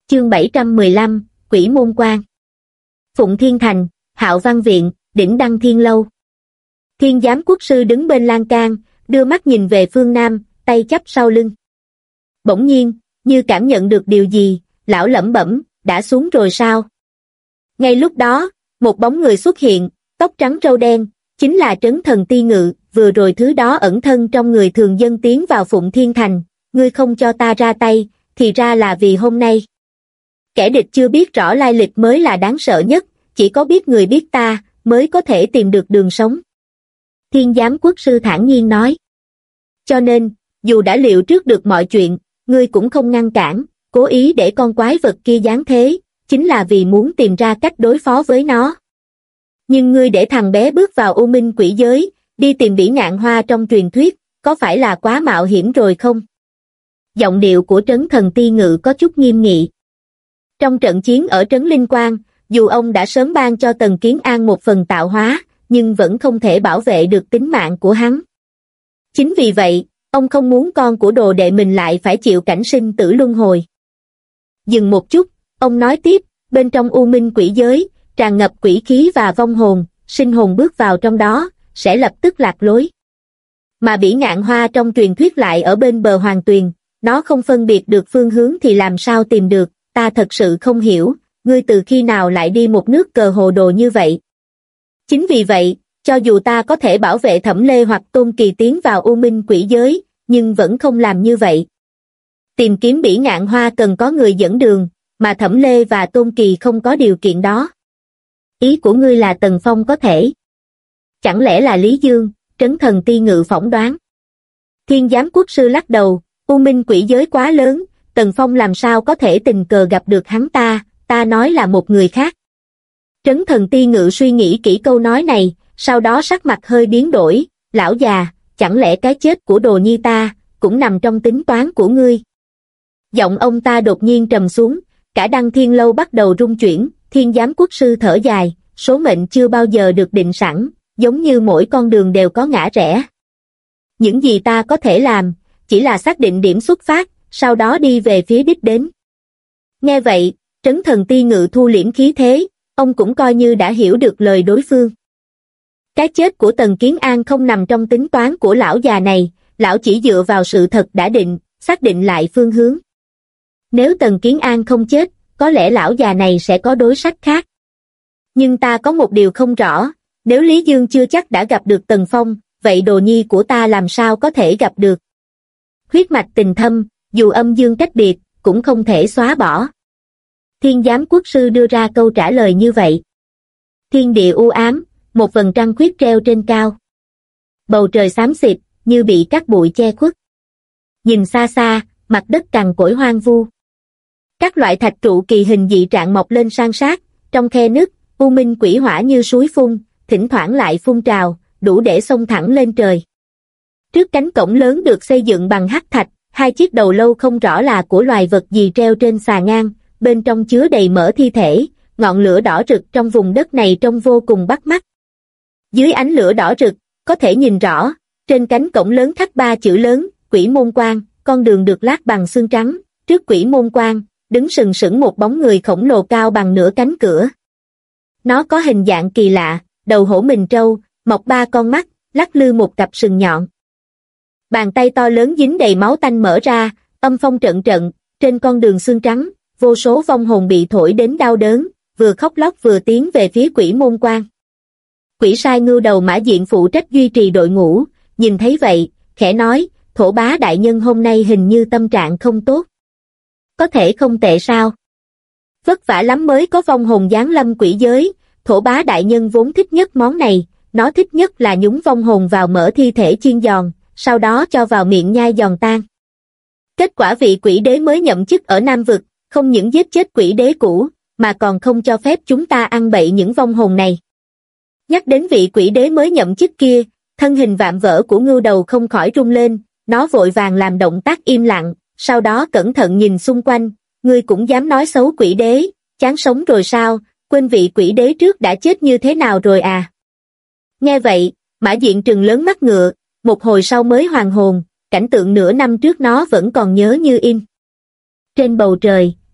Chương 715, Quỷ Môn Quan. Phụng Thiên Thành, Hạo Văn Viện, Đỉnh Đăng Thiên Lâu. Thiên Giám Quốc Sư đứng bên lan can, đưa mắt nhìn về phương Nam, tay chắp sau lưng. Bỗng nhiên, như cảm nhận được điều gì, lão lẩm bẩm, đã xuống rồi sao? Ngay lúc đó, một bóng người xuất hiện, tóc trắng râu đen, chính là Trấn Thần Ti Ngự, vừa rồi thứ đó ẩn thân trong người thường dân tiến vào Phụng Thiên Thành, ngươi không cho ta ra tay, thì ra là vì hôm nay. Kẻ địch chưa biết rõ lai lịch mới là đáng sợ nhất, chỉ có biết người biết ta, mới có thể tìm được đường sống. Thiên Giám Quốc Sư thản nhiên nói. Cho nên, dù đã liệu trước được mọi chuyện, ngươi cũng không ngăn cản, cố ý để con quái vật kia giáng thế, chính là vì muốn tìm ra cách đối phó với nó. Nhưng ngươi để thằng bé bước vào U Minh quỷ giới, đi tìm Bỉ Ngạn Hoa trong truyền thuyết, có phải là quá mạo hiểm rồi không? Giọng điệu của Trấn Thần Ti Ngự có chút nghiêm nghị. Trong trận chiến ở Trấn Linh Quang, dù ông đã sớm ban cho Tần Kiến An một phần tạo hóa, nhưng vẫn không thể bảo vệ được tính mạng của hắn. Chính vì vậy, ông không muốn con của đồ đệ mình lại phải chịu cảnh sinh tử luân hồi. Dừng một chút, ông nói tiếp, bên trong U Minh quỷ giới, tràn ngập quỷ khí và vong hồn, sinh hồn bước vào trong đó, sẽ lập tức lạc lối. Mà Bỉ Ngạn Hoa trong truyền thuyết lại ở bên bờ Hoàng Tuyền, nó không phân biệt được phương hướng thì làm sao tìm được, ta thật sự không hiểu, ngươi từ khi nào lại đi một nước cờ hồ đồ như vậy. Chính vì vậy, cho dù ta có thể bảo vệ Thẩm Lê hoặc Tôn Kỳ tiến vào U Minh quỷ giới, nhưng vẫn không làm như vậy. Tìm kiếm Bỉ Ngạn Hoa cần có người dẫn đường, mà Thẩm Lê và Tôn Kỳ không có điều kiện đó. Ý của ngươi là Tần Phong có thể. Chẳng lẽ là Lý Dương, Trấn Thần Ti Ngự phỏng đoán. Thiên Giám Quốc Sư lắc đầu, U Minh quỷ giới quá lớn, Tần Phong làm sao có thể tình cờ gặp được hắn ta nói là một người khác. Trấn Thần Ti Ngự suy nghĩ kỹ câu nói này, sau đó sắc mặt hơi biến đổi, lão già, chẳng lẽ cái chết của đồ nhi ta, cũng nằm trong tính toán của ngươi. Giọng ông ta đột nhiên trầm xuống, cả Đăng Thiên Lâu bắt đầu rung chuyển, Thiên Giám Quốc Sư thở dài, số mệnh chưa bao giờ được định sẵn, giống như mỗi con đường đều có ngã rẽ. Những gì ta có thể làm, chỉ là xác định điểm xuất phát, sau đó đi về phía đích đến. Nghe vậy, Trấn Thần Ti Ngự thu liễm khí thế, ông cũng coi như đã hiểu được lời đối phương. Cái chết của Tần Kiến An không nằm trong tính toán của lão già này, lão chỉ dựa vào sự thật đã định, xác định lại phương hướng. Nếu Tần Kiến An không chết, có lẽ lão già này sẽ có đối sách khác. Nhưng ta có một điều không rõ, nếu Lý Dương chưa chắc đã gặp được Tần Phong, vậy đồ nhi của ta làm sao có thể gặp được? Huyết mạch tình thâm, dù âm dương cách biệt, cũng không thể xóa bỏ. Thiên Giám Quốc Sư đưa ra câu trả lời như vậy. Thiên địa u ám, một vầng trăng khuyết treo trên cao. Bầu trời xám xịt, như bị cát bụi che khuất. Nhìn xa xa, mặt đất cằn cỗi hoang vu. Các loại thạch trụ kỳ hình dị trạng mọc lên san sát, trong khe nứt, u minh quỷ hỏa như suối phun, thỉnh thoảng lại phun trào, đủ để xông thẳng lên trời. Trước cánh cổng lớn được xây dựng bằng hắc thạch, hai chiếc đầu lâu không rõ là của loài vật gì treo trên xà ngang, bên trong chứa đầy mỡ thi thể, ngọn lửa đỏ rực trong vùng đất này trông vô cùng bắt mắt. Dưới ánh lửa đỏ rực, có thể nhìn rõ, trên cánh cổng lớn khắc 3 chữ lớn, Quỷ Môn Quan, con đường được lát bằng xương trắng, trước Quỷ Môn Quan, đứng sừng sững một bóng người khổng lồ cao bằng nửa cánh cửa. Nó có hình dạng kỳ lạ, đầu hổ mình trâu, mọc 3 con mắt, lắc lư một cặp sừng nhọn. Bàn tay to lớn dính đầy máu tanh mở ra, âm phong trận trận, trên con đường xương trắng, vô số vong hồn bị thổi đến đau đớn, vừa khóc lóc vừa tiến về phía Quỷ Môn Quan. Quỷ sai Ngưu Đầu Mã Diện phụ trách duy trì đội ngũ, nhìn thấy vậy, khẽ nói, Thổ Bá đại nhân hôm nay hình như tâm trạng không tốt. Có thể không tệ sao? Vất vả lắm mới có vong hồn giáng lâm quỷ giới, Thổ Bá đại nhân vốn thích nhất món này, nó thích nhất là nhúng vong hồn vào mỡ thi thể chiên giòn, sau đó cho vào miệng nhai giòn tan. Kết quả vị quỷ đế mới nhậm chức ở Nam Vực, không những giết chết quỷ đế cũ, mà còn không cho phép chúng ta ăn bậy những vong hồn này. Nhắc đến vị quỷ đế mới nhậm chức kia, thân hình vạm vỡ của Ngưu Đầu không khỏi rung lên, nó vội vàng làm động tác im lặng, sau đó cẩn thận nhìn xung quanh, ngươi cũng dám nói xấu quỷ đế, chán sống rồi sao, quên vị quỷ đế trước đã chết như thế nào rồi à? Nghe vậy, Mã Diện trừng lớn mắt ngựa, một hồi sau mới hoàn hồn, cảnh tượng nửa năm trước nó vẫn còn nhớ như in. Trên bầu trời,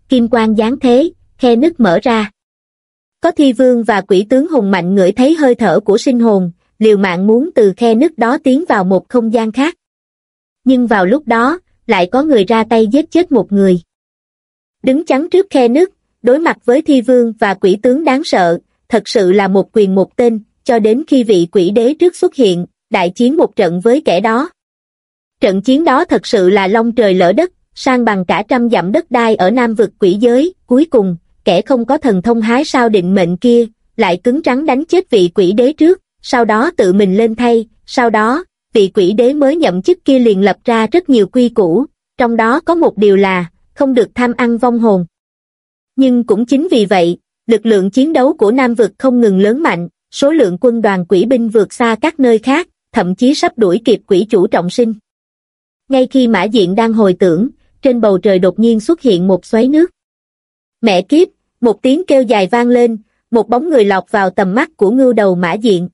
kim quang giáng thế, khe nứt mở ra. Có thi vương và quỷ tướng hùng mạnh ngửi thấy hơi thở của sinh hồn, liều mạng muốn từ khe nứt đó tiến vào một không gian khác. Nhưng vào lúc đó, lại có người ra tay giết chết một người. Đứng chắn trước khe nứt, đối mặt với thi vương và quỷ tướng đáng sợ, thật sự là một quyền một tên, cho đến khi vị quỷ đế trước xuất hiện, đại chiến một trận với kẻ đó. Trận chiến đó thật sự là long trời lỡ đất, san bằng cả trăm dặm đất đai ở Nam vực quỷ giới. Cuối cùng, kẻ không có thần thông hái sao định mệnh kia, lại cứng rắn đánh chết vị quỷ đế trước, sau đó tự mình lên thay. Sau đó, vị quỷ đế mới nhậm chức kia liền lập ra rất nhiều quy củ, trong đó có một điều là, không được tham ăn vong hồn. Nhưng cũng chính vì vậy, lực lượng chiến đấu của Nam vực không ngừng lớn mạnh, số lượng quân đoàn quỷ binh vượt xa các nơi khác, thậm chí sắp đuổi kịp quỷ chủ trọng sinh. Ngay khi Mã Diện đang hồi tưởng, trên bầu trời đột nhiên xuất hiện một xoáy nước. Mẹ kiếp, một tiếng kêu dài vang lên, một bóng người lọt vào tầm mắt của ngưu đầu Mã Diện.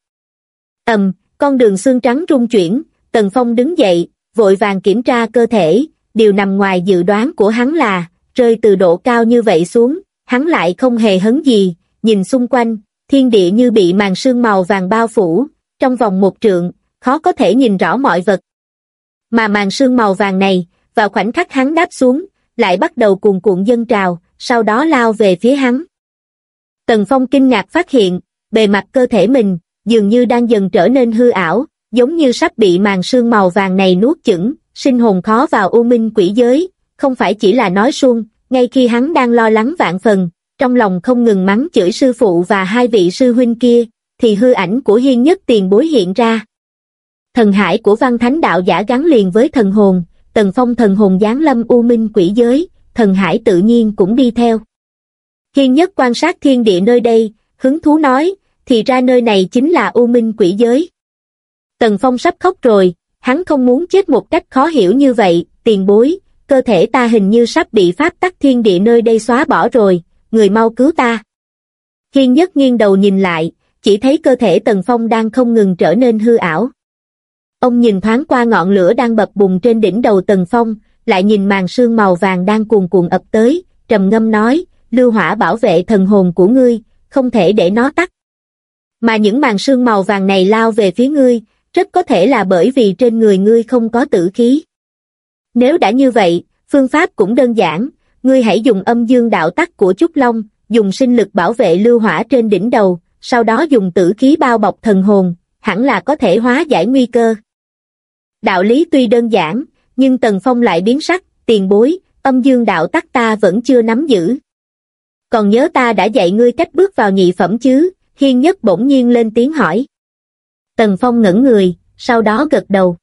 Con đường xương trắng rung chuyển, Tần Phong đứng dậy, vội vàng kiểm tra cơ thể, điều nằm ngoài dự đoán của hắn là, rơi từ độ cao như vậy xuống, hắn lại không hề hấn gì, nhìn xung quanh, thiên địa như bị màn sương màu vàng bao phủ, trong vòng một trượng, khó có thể nhìn rõ mọi vật. Mà màn sương màu vàng này, vào khoảnh khắc hắn đáp xuống, lại bắt đầu cuồn cuộn dâng trào, sau đó lao về phía hắn. Tần Phong kinh ngạc phát hiện, bề mặt cơ thể mình, dường như đang dần trở nên hư ảo, giống như sắp bị màn sương màu vàng này nuốt chửng, sinh hồn khó vào u minh quỷ giới, không phải chỉ là nói suông. Ngay khi hắn đang lo lắng vạn phần, trong lòng không ngừng mắng chửi sư phụ và hai vị sư huynh kia, thì hư ảnh của Hiên Nhất Tiền Bối hiện ra. Thần hải của Văn Thánh đạo giả gắn liền với thần hồn, Tần Phong thần hồn giáng lâm u minh quỷ giới, thần hải tự nhiên cũng đi theo. Hiên Nhất quan sát thiên địa nơi đây, hứng thú nói, thì ra nơi này chính là u minh quỷ giới. Tần Phong sắp khóc rồi, hắn không muốn chết một cách khó hiểu như vậy. Tiền bối, cơ thể ta hình như sắp bị pháp tắc thiên địa nơi đây xóa bỏ rồi, người mau cứu ta. Hiên Nhất nghiêng đầu nhìn lại, chỉ thấy cơ thể Tần Phong đang không ngừng trở nên hư ảo. Ông nhìn thoáng qua ngọn lửa đang bập bùng trên đỉnh đầu Tần Phong, lại nhìn màn sương màu vàng đang cuồn cuộn ập tới, trầm ngâm nói, lưu hỏa bảo vệ thần hồn của ngươi, không thể để nó tắt. Mà những màn sương màu vàng này lao về phía ngươi, rất có thể là bởi vì trên người ngươi không có tử khí. Nếu đã như vậy, phương pháp cũng đơn giản, ngươi hãy dùng âm dương đạo tắc của Trúc Long, dùng sinh lực bảo vệ lưu hỏa trên đỉnh đầu, sau đó dùng tử khí bao bọc thần hồn, hẳn là có thể hóa giải nguy cơ. Đạo lý tuy đơn giản, nhưng Tần Phong lại biến sắc, tiền bối, âm dương đạo tắc ta vẫn chưa nắm giữ. Còn nhớ ta đã dạy ngươi cách bước vào nhị phẩm chứ? Hiên Nhất bỗng nhiên lên tiếng hỏi. Tần Phong ngẩn người, sau đó gật đầu.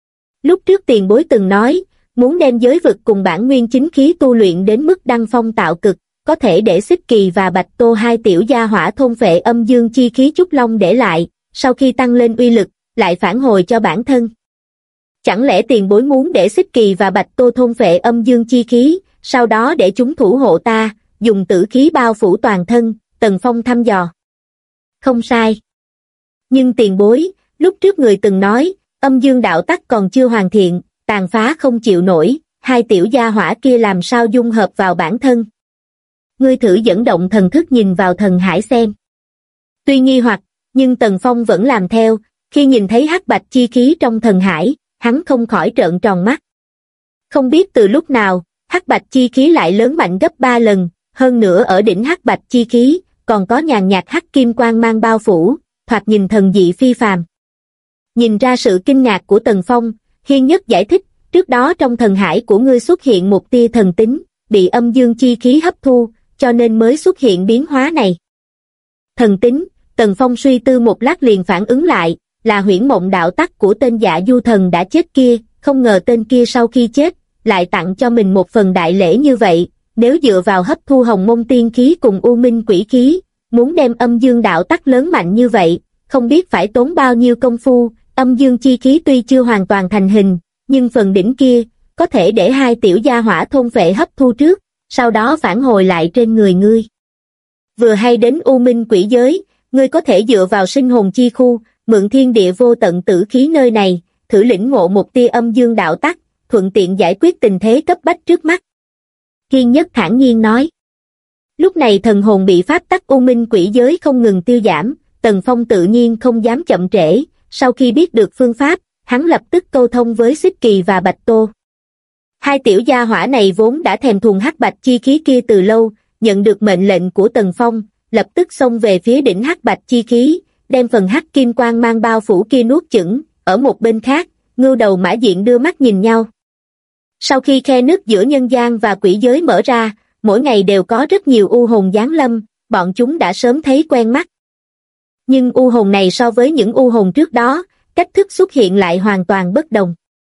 Lúc trước tiền bối từng nói, muốn đem giới vực cùng bản nguyên chính khí tu luyện đến mức đăng phong tạo cực, có thể để Xích Kỳ và Bạch Tô hai tiểu gia hỏa thôn phệ âm dương chi khí Trúc Long để lại, sau khi tăng lên uy lực, lại phản hồi cho bản thân. Chẳng lẽ tiền bối muốn để Xích Kỳ và Bạch Tô thôn phệ âm dương chi khí, sau đó để chúng thủ hộ ta, dùng tử khí bao phủ toàn thân? Tần Phong thăm dò. Không sai. Nhưng tiền bối, lúc trước người từng nói, âm dương đạo tắc còn chưa hoàn thiện, tàn phá không chịu nổi, hai tiểu gia hỏa kia làm sao dung hợp vào bản thân? Ngươi thử dẫn động thần thức nhìn vào thần hải xem. Tuy nghi hoặc, nhưng Tần Phong vẫn làm theo, khi nhìn thấy hắc bạch chi khí trong thần hải, hắn không khỏi trợn tròn mắt. Không biết từ lúc nào, hắc bạch chi khí lại lớn mạnh gấp 3 lần, hơn nữa ở đỉnh hắc bạch chi khí, còn có nhàn nhạt hắc kim quang mang bao phủ, thoạt nhìn thần dị phi phàm. Nhìn ra sự kinh ngạc của Tần Phong, Hiên Nhất giải thích, trước đó trong thần hải của ngươi xuất hiện một tia thần tính, bị âm dương chi khí hấp thu, cho nên mới xuất hiện biến hóa này. Thần tính, Tần Phong suy tư một lát liền phản ứng lại, là huyễn mộng đạo tắc của tên Dạ Du thần đã chết kia, không ngờ tên kia sau khi chết, lại tặng cho mình một phần đại lễ như vậy. Nếu dựa vào hấp thu hồng môn tiên khí cùng u minh quỷ khí, muốn đem âm dương đạo tắc lớn mạnh như vậy, không biết phải tốn bao nhiêu công phu. Âm dương chi khí tuy chưa hoàn toàn thành hình, nhưng phần đỉnh kia, có thể để hai tiểu gia hỏa thôn phệ hấp thu trước, sau đó phản hồi lại trên người ngươi. Vừa hay đến u minh quỷ giới, ngươi có thể dựa vào sinh hồn chi khu, mượn thiên địa vô tận tử khí nơi này, thử lĩnh ngộ một tia âm dương đạo tắc, thuận tiện giải quyết tình thế cấp bách trước mắt. Kiên Nhất thản nhiên nói. Lúc này thần hồn bị pháp tắc u minh quỷ giới không ngừng tiêu giảm, Tần Phong tự nhiên không dám chậm trễ, sau khi biết được phương pháp, hắn lập tức câu thông với Xích Kỳ và Bạch Tô. Hai tiểu gia hỏa này vốn đã thèm thuồng hắc bạch chi khí kia từ lâu, nhận được mệnh lệnh của Tần Phong, lập tức xông về phía đỉnh hắc bạch chi khí, đem phần hắc kim quang mang bao phủ kia nuốt chửng. Ở một bên khác, Ngưu Đầu Mã Diện đưa mắt nhìn nhau. Sau khi khe nứt giữa nhân gian và quỷ giới mở ra, mỗi ngày đều có rất nhiều u hồn giáng lâm, bọn chúng đã sớm thấy quen mắt. Nhưng u hồn này so với những u hồn trước đó, cách thức xuất hiện lại hoàn toàn bất đồng.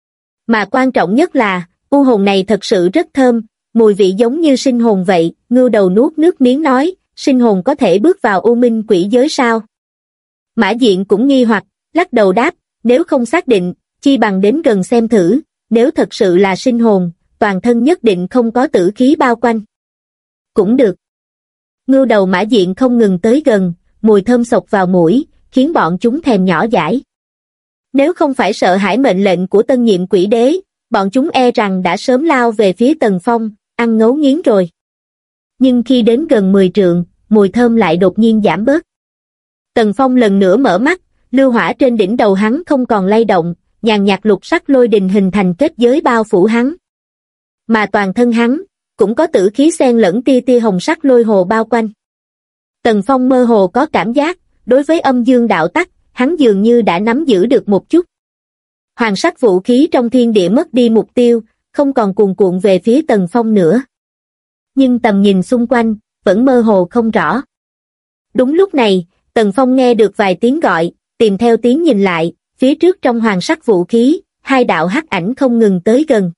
Mà quan trọng nhất là, u hồn này thật sự rất thơm, mùi vị giống như sinh hồn vậy. Ngưu Đầu nuốt nước miếng nói, sinh hồn có thể bước vào u minh quỷ giới sao? Mã Diện cũng nghi hoặc, lắc đầu đáp, nếu không xác định, chi bằng đến gần xem thử, nếu thật sự là sinh hồn, toàn thân nhất định không có tử khí bao quanh. Cũng được. Ngưu Đầu Mã Diện không ngừng tới gần, mùi thơm xộc vào mũi, khiến bọn chúng thèm nhỏ dãi. Nếu không phải sợ hãi mệnh lệnh của tân nhiệm quỷ đế, bọn chúng e rằng đã sớm lao về phía Tần Phong, ăn ngấu nghiến rồi. Nhưng khi đến gần 10 trượng, mùi thơm lại đột nhiên giảm bớt. Tần Phong lần nữa mở mắt, lưu hỏa trên đỉnh đầu hắn không còn lay động, nhàn nhạt lục sắc lôi đình hình thành kết giới bao phủ hắn. Mà toàn thân hắn, cũng có tử khí xen lẫn tia tia hồng sắc lôi hồ bao quanh. Tần Phong mơ hồ có cảm giác, đối với âm dương đạo tắc, hắn dường như đã nắm giữ được một chút. Hoàng sắc vũ khí trong thiên địa mất đi mục tiêu, không còn cuồn cuộn về phía Tần Phong nữa. Nhưng tầm nhìn xung quanh, vẫn mơ hồ không rõ. Đúng lúc này, Tần Phong nghe được vài tiếng gọi, tìm theo tiếng nhìn lại, phía trước trong hoàng sắc vũ khí, hai đạo hắc ảnh không ngừng tới gần.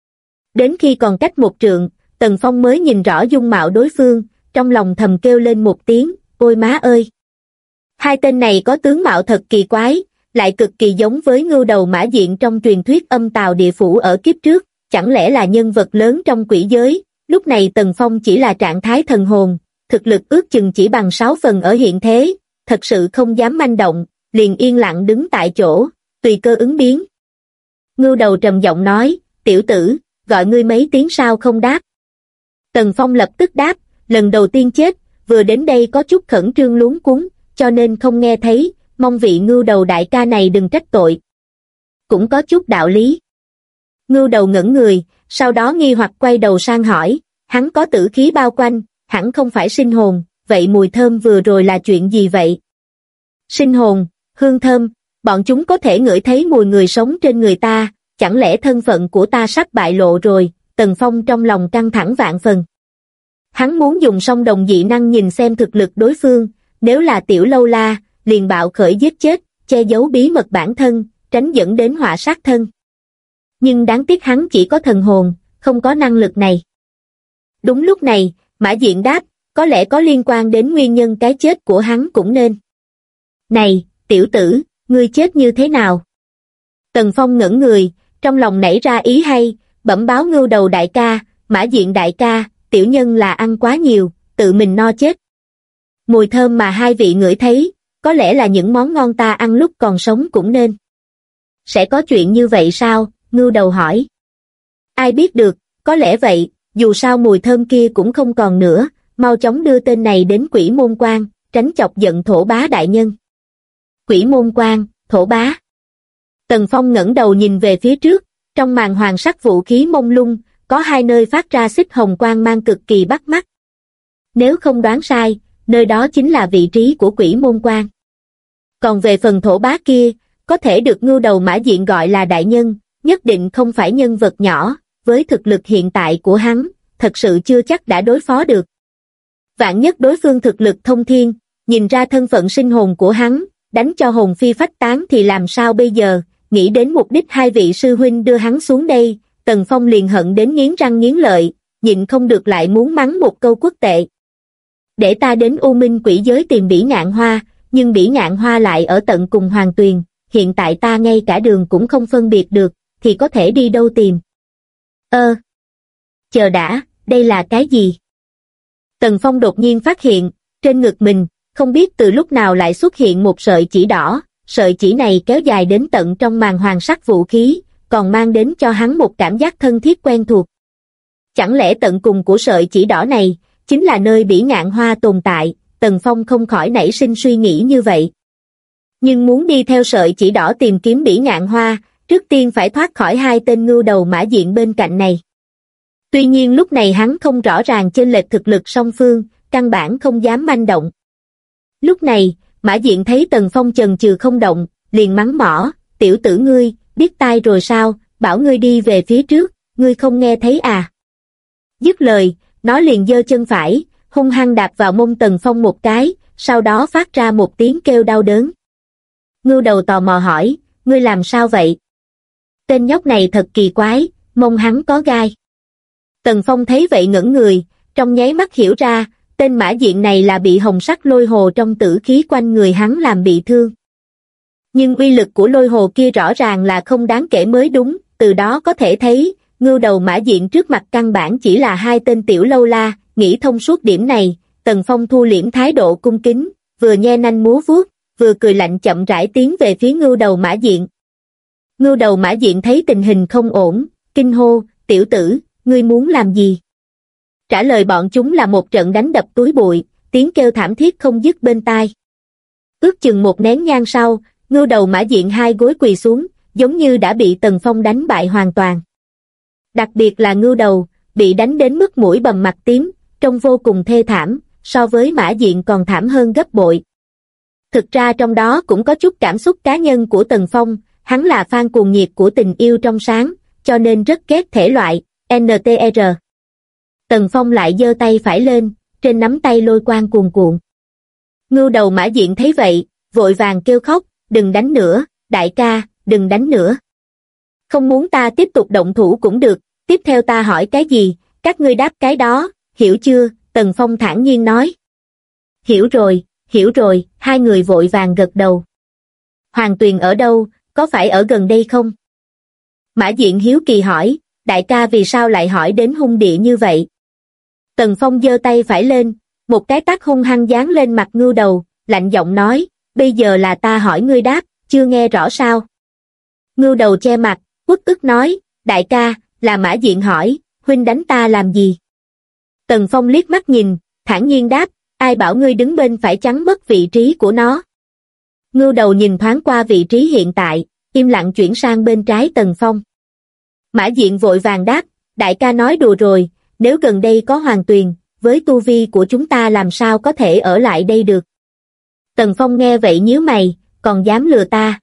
Đến khi còn cách một trượng, Tần Phong mới nhìn rõ dung mạo đối phương, trong lòng thầm kêu lên một tiếng, ôi má ơi! Hai tên này có tướng mạo thật kỳ quái, lại cực kỳ giống với Ngưu Đầu Mã Diện trong truyền thuyết Âm Tào Địa Phủ ở kiếp trước, chẳng lẽ là nhân vật lớn trong quỷ giới. Lúc này Tần Phong chỉ là trạng thái thần hồn, thực lực ước chừng chỉ bằng 6 phần ở hiện thế, thật sự không dám manh động, liền yên lặng đứng tại chỗ, tùy cơ ứng biến. Ngưu Đầu trầm giọng nói, tiểu tử, gọi ngươi mấy tiếng sao không đáp. Tần Phong lập tức đáp, lần đầu tiên chết, vừa đến đây có chút khẩn trương luống cuống, cho nên không nghe thấy, mong vị Ngưu Đầu đại ca này đừng trách tội. Cũng có chút đạo lý. Ngưu Đầu ngẩn người, sau đó nghi hoặc quay đầu sang hỏi, hắn có tử khí bao quanh, hẳn không phải sinh hồn, vậy mùi thơm vừa rồi là chuyện gì vậy? Sinh hồn, hương thơm, bọn chúng có thể ngửi thấy mùi người sống trên người ta, chẳng lẽ thân phận của ta sắp bại lộ rồi? Tần Phong trong lòng căng thẳng vạn phần. Hắn muốn dùng song đồng dị năng nhìn xem thực lực đối phương, nếu là tiểu lâu la, liền bạo khởi giết chết, che giấu bí mật bản thân, tránh dẫn đến họa sát thân. Nhưng đáng tiếc hắn chỉ có thần hồn, không có năng lực này. Đúng lúc này, Mã Diện đáp, có lẽ có liên quan đến nguyên nhân cái chết của hắn cũng nên. Này, tiểu tử, ngươi chết như thế nào? Tần Phong ngẩn người, trong lòng nảy ra ý hay, bẩm báo Ngưu Đầu đại ca, Mã Diện đại ca, tiểu nhân là ăn quá nhiều, tự mình no chết. Mùi thơm mà hai vị ngửi thấy, có lẽ là những món ngon ta ăn lúc còn sống cũng nên. Sẽ có chuyện như vậy sao? Ngưu Đầu hỏi. Ai biết được, có lẽ vậy, dù sao mùi thơm kia cũng không còn nữa, mau chóng đưa tên này đến Quỷ Môn Quan, tránh chọc giận Thổ Bá đại nhân. Quỷ Môn Quan, Thổ Bá. Tần Phong ngẩng đầu nhìn về phía trước, trong màn hoàng sắc vũ khí mông lung, có hai nơi phát ra xích hồng quang mang cực kỳ bắt mắt. Nếu không đoán sai, nơi đó chính là vị trí của Quỷ Môn Quan. Còn về phần Thổ Bá kia, có thể được Ngưu Đầu Mã Diện gọi là đại nhân, nhất định không phải nhân vật nhỏ, với thực lực hiện tại của hắn, thật sự chưa chắc đã đối phó được. Vạn nhất đối phương thực lực thông thiên, nhìn ra thân phận sinh hồn của hắn, đánh cho hồn phi phách tán thì làm sao bây giờ? Nghĩ đến mục đích hai vị sư huynh đưa hắn xuống đây, Tần Phong liền hận đến nghiến răng nghiến lợi, nhịn không được lại muốn mắng một câu quốc tệ. Để ta đến U Minh quỷ giới tìm Bỉ Ngạn Hoa, nhưng Bỉ Ngạn Hoa lại ở tận cùng Hoàng Tuyền, hiện tại ta ngay cả đường cũng không phân biệt được, thì có thể đi đâu tìm? Chờ đã, đây là cái gì? Tần Phong đột nhiên phát hiện, trên ngực mình, không biết từ lúc nào lại xuất hiện một sợi chỉ đỏ, sợi chỉ này kéo dài đến tận trong màn hoàng sắc vũ khí, còn mang đến cho hắn một cảm giác thân thiết quen thuộc. Chẳng lẽ tận cùng của sợi chỉ đỏ này chính là nơi bỉ ngạn hoa tồn tại? Tần Phong không khỏi nảy sinh suy nghĩ như vậy. Nhưng muốn đi theo sợi chỉ đỏ tìm kiếm bỉ ngạn hoa, trước tiên phải thoát khỏi hai tên ngưu đầu Mã Diện bên cạnh này. Tuy nhiên lúc này hắn không rõ ràng chênh lệch thực lực song phương, căn bản không dám manh động. Lúc này, Mã Diện thấy Tần Phong chần chừ không động, liền mắng mỏ, tiểu tử ngươi, biết tai rồi sao, bảo ngươi đi về phía trước, ngươi không nghe thấy à? Dứt lời, nó liền giơ chân phải, hung hăng đạp vào mông Tần Phong một cái, sau đó phát ra một tiếng kêu đau đớn. Ngưu đầu tò mò hỏi, ngươi làm sao vậy? Tên nhóc này thật kỳ quái, mông hắn có gai. Tần Phong thấy vậy ngẩn người, trong nháy mắt hiểu ra, tên Mã Diện này là bị hồng sắc lôi hồ trong tử khí quanh người hắn làm bị thương. Nhưng uy lực của lôi hồ kia rõ ràng là không đáng kể mới đúng, từ đó có thể thấy, ngưu đầu Mã Diện trước mặt căn bản chỉ là hai tên tiểu lâu la. Nghĩ thông suốt điểm này, Tần Phong thu liễm thái độ cung kính, vừa nhe nanh múa vuốt, vừa cười lạnh chậm rãi tiến về phía ngưu đầu Mã Diện. Ngưu đầu Mã Diện thấy tình hình không ổn, kinh hô, tiểu tử, ngươi muốn làm gì? Trả lời bọn chúng là một trận đánh đập túi bụi, tiếng kêu thảm thiết không dứt bên tai. Ước chừng một nén nhang sau, ngưu đầu Mã Diện hai gối quỳ xuống, giống như đã bị Tần Phong đánh bại hoàn toàn. Đặc biệt là ngưu đầu, bị đánh đến mức mũi bầm mặt tím, trông vô cùng thê thảm, so với Mã Diện còn thảm hơn gấp bội. Thực ra trong đó cũng có chút cảm xúc cá nhân của Tần Phong, hắn là fan cuồng nhiệt của tình yêu trong sáng, cho nên rất ghét thể loại NTR. Tần Phong lại giơ tay phải lên, trên nắm tay lôi quang cuồn cuộn. Ngưu đầu Mã Diện thấy vậy, vội vàng kêu khóc, đừng đánh nữa, đại ca, đừng đánh nữa. Không muốn ta tiếp tục động thủ cũng được, tiếp theo ta hỏi cái gì, các ngươi đáp cái đó, hiểu chưa? Tần Phong thản nhiên nói. Hiểu rồi, hai người vội vàng gật đầu. Hoàng Tuyền ở đâu, có phải ở gần đây không? Mã Diện hiếu kỳ hỏi, đại ca vì sao lại hỏi đến hung địa như vậy? Tần Phong giơ tay phải lên, một cái tát hung hăng giáng lên mặt ngưu đầu, lạnh giọng nói, bây giờ là ta hỏi ngươi đáp, chưa nghe rõ sao? Ngưu đầu che mặt, uất ức nói, đại ca, là Mã Diện hỏi, huynh đánh ta làm gì? Tần Phong liếc mắt nhìn, thản nhiên đáp, ai bảo ngươi đứng bên phải chắn mất vị trí của nó? Ngưu đầu nhìn thoáng qua vị trí hiện tại, im lặng chuyển sang bên trái Tần Phong. Mã Diện vội vàng đáp, đại ca nói đùa rồi, nếu gần đây có Hoàng Tuyền, với tu vi của chúng ta làm sao có thể ở lại đây được? Tần Phong nghe vậy nhíu mày, còn dám lừa ta?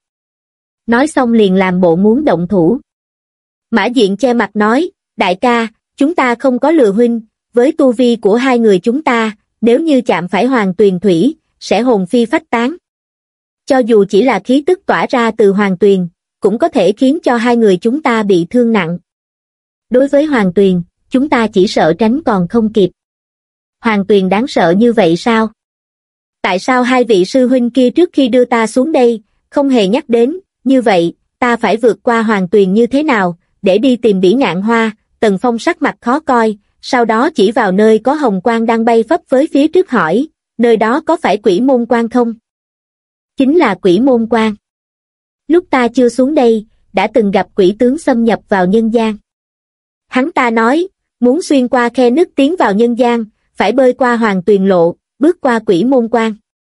Nói xong liền làm bộ muốn động thủ. Mã Diện che mặt nói, đại ca, chúng ta không có lừa huynh, với tu vi của hai người chúng ta, nếu như chạm phải Hoàng Tuyền thủy, sẽ hồn phi phách tán. Cho dù chỉ là khí tức tỏa ra từ Hoàng Tuyền, cũng có thể khiến cho hai người chúng ta bị thương nặng. Đối với Hoàng Tuyền, chúng ta chỉ sợ tránh còn không kịp. Hoàng Tuyền đáng sợ như vậy sao? Tại sao hai vị sư huynh kia trước khi đưa ta xuống đây, không hề nhắc đến, như vậy, ta phải vượt qua Hoàng Tuyền như thế nào, để đi tìm bỉ ngạn hoa? Tần Phong sắc mặt khó coi, sau đó chỉ vào nơi có hồng quang đang bay phấp phới phía trước hỏi, nơi đó có phải Quỷ Môn Quan không? Chính là Quỷ Môn Quan. Lúc ta chưa xuống đây, đã từng gặp quỷ tướng xâm nhập vào nhân gian. Hắn ta nói, muốn xuyên qua khe nứt tiến vào nhân gian, phải bơi qua Hoàng Tuyền lộ, bước qua Quỷ Môn Quan.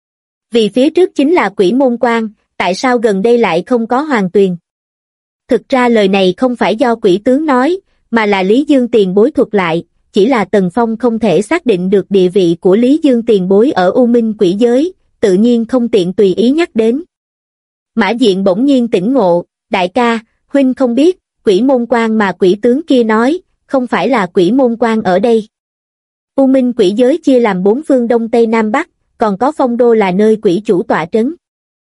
Vì phía trước chính là Quỷ Môn Quan, tại sao gần đây lại không có Hoàng Tuyền? Thực ra lời này không phải do quỷ tướng nói, mà là Lý Dương tiền bối thuật lại, chỉ là Tần Phong không thể xác định được địa vị của Lý Dương tiền bối ở U Minh quỷ giới, tự nhiên không tiện tùy ý nhắc đến. Mã Diện bỗng nhiên tỉnh ngộ, đại ca, huynh không biết, Quỷ Môn Quan mà quỷ tướng kia nói, không phải là Quỷ Môn Quan ở đây. U Minh quỷ giới chia làm 4 phương Đông Tây Nam Bắc, còn có Phong Đô là nơi quỷ chủ tọa trấn.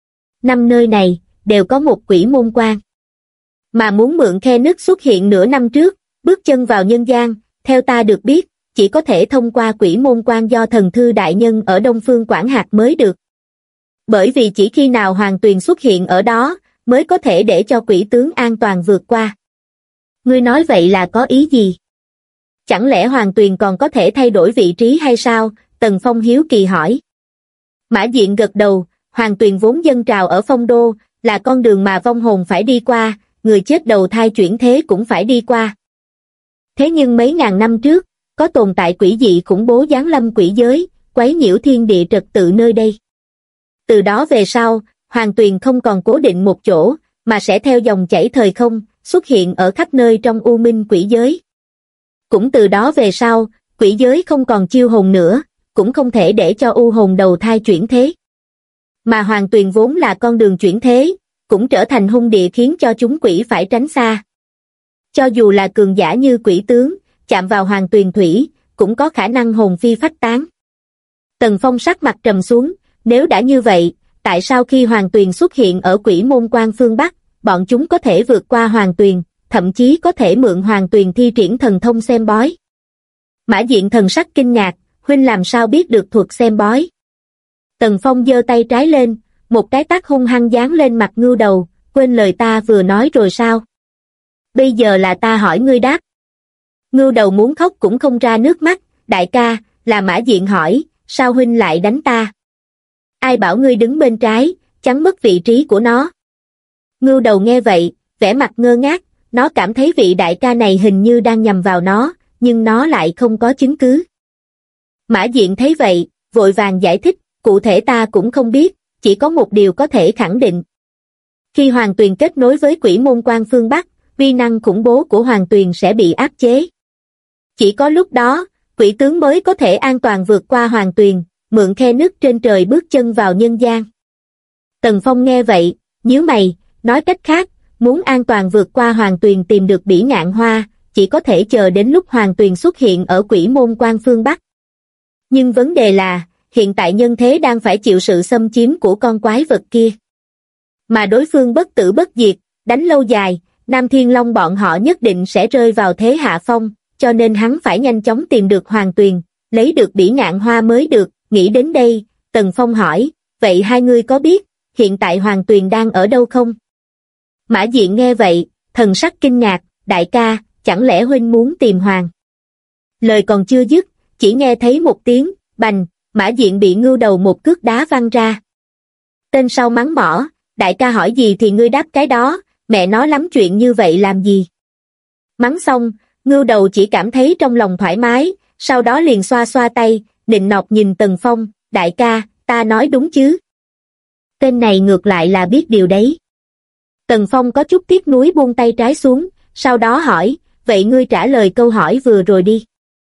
5 nơi này, đều có một Quỷ Môn Quan. Mà muốn mượn khe nứt xuất hiện nửa năm trước, bước chân vào nhân gian, theo ta được biết, chỉ có thể thông qua Quỷ Môn Quan do thần thư đại nhân ở Đông Phương quản hạt mới được. Bởi vì chỉ khi nào Hoàng Tuyền xuất hiện ở đó, mới có thể để cho quỷ tướng an toàn vượt qua. Ngươi nói vậy là có ý gì? Chẳng lẽ Hoàng Tuyền còn có thể thay đổi vị trí hay sao? Tần Phong hiếu kỳ hỏi. Mã Diện gật đầu, Hoàng Tuyền vốn dâng trào ở Phong Đô, là con đường mà vong hồn phải đi qua, người chết đầu thai chuyển thế cũng phải đi qua. Thế nhưng mấy ngàn năm trước, có tồn tại quỷ dị khủng bố giáng lâm quỷ giới, quấy nhiễu thiên địa trật tự nơi đây. Từ đó về sau, Hoàng Tuyền không còn cố định một chỗ, mà sẽ theo dòng chảy thời không, xuất hiện ở khắp nơi trong u minh quỷ giới. Cũng từ đó về sau, quỷ giới không còn chiêu hồn nữa, cũng không thể để cho u hồn đầu thai chuyển thế. Mà Hoàng Tuyền vốn là con đường chuyển thế, cũng trở thành hung địa khiến cho chúng quỷ phải tránh xa. Cho dù là cường giả như quỷ tướng, chạm vào Hoàng Tuyền thủy, cũng có khả năng hồn phi phách tán. Tần Phong sắc mặt trầm xuống, nếu đã như vậy, tại sao khi Hoàng Tuyền xuất hiện ở Quỷ Môn Quan phương Bắc, bọn chúng có thể vượt qua Hoàng Tuyền, thậm chí có thể mượn Hoàng Tuyền thi triển thần thông xem bói? Mã Diện thần sắc kinh ngạc, huynh làm sao biết được thuật xem bói? Tần Phong giơ tay trái lên, một cái tát hung hăng giáng lên mặt Ngưu Đầu, quên lời ta vừa nói rồi sao? Bây giờ là ta hỏi ngươi đáp. Ngưu Đầu muốn khóc cũng không ra nước mắt, đại ca, là Mã Diện hỏi, sao huynh lại đánh ta? Ai bảo ngươi đứng bên trái, chắn mất vị trí của nó? Ngưu Đầu nghe vậy, vẻ mặt ngơ ngác, nó cảm thấy vị đại ca này hình như đang nhằm vào nó, nhưng nó lại không có chứng cứ. Mã Diện thấy vậy, vội vàng giải thích, cụ thể ta cũng không biết, chỉ có một điều có thể khẳng định. Khi Hoàng Tuyền kết nối với Quỷ Môn Quan phương Bắc, uy năng khủng bố của Hoàng Tuyền sẽ bị áp chế. Chỉ có lúc đó, quỷ tướng mới có thể an toàn vượt qua Hoàng Tuyền, mượn khe nứt trên trời bước chân vào nhân gian. Tần Phong nghe vậy, nhíu mày, nói cách khác, muốn an toàn vượt qua Hoàng Tuyền tìm được Bỉ Ngạn Hoa, chỉ có thể chờ đến lúc Hoàng Tuyền xuất hiện ở Quỷ Môn Quan phương Bắc. Nhưng vấn đề là, hiện tại nhân thế đang phải chịu sự xâm chiếm của con quái vật kia. Mà đối phương bất tử bất diệt, đánh lâu dài, Nam Thiên Long bọn họ nhất định sẽ rơi vào thế hạ phong, cho nên hắn phải nhanh chóng tìm được Hoàng Tuyền, lấy được Bỉ Ngạn Hoa mới được. Nghĩ đến đây, Tần Phong hỏi, vậy hai ngươi có biết, hiện tại Hoàng Tuyền đang ở đâu không? Mã Diện nghe vậy, thần sắc kinh ngạc, đại ca, chẳng lẽ huynh muốn tìm Hoàng? Lời còn chưa dứt, chỉ nghe thấy một tiếng, bành, Mã Diện bị Ngưu Đầu một cước đá văng ra. Tên sau mắng mỏ, đại ca hỏi gì thì ngươi đáp cái đó, mẹ nói lắm chuyện như vậy làm gì? Mắng xong, Ngưu Đầu chỉ cảm thấy trong lòng thoải mái, sau đó liền xoa xoa tay, nịnh nọt nhìn Tần Phong, đại ca, ta nói đúng chứ? Tên này ngược lại là biết điều đấy. Tần Phong có chút tiếc nuối buông tay trái xuống, sau đó hỏi, vậy ngươi trả lời câu hỏi vừa rồi đi.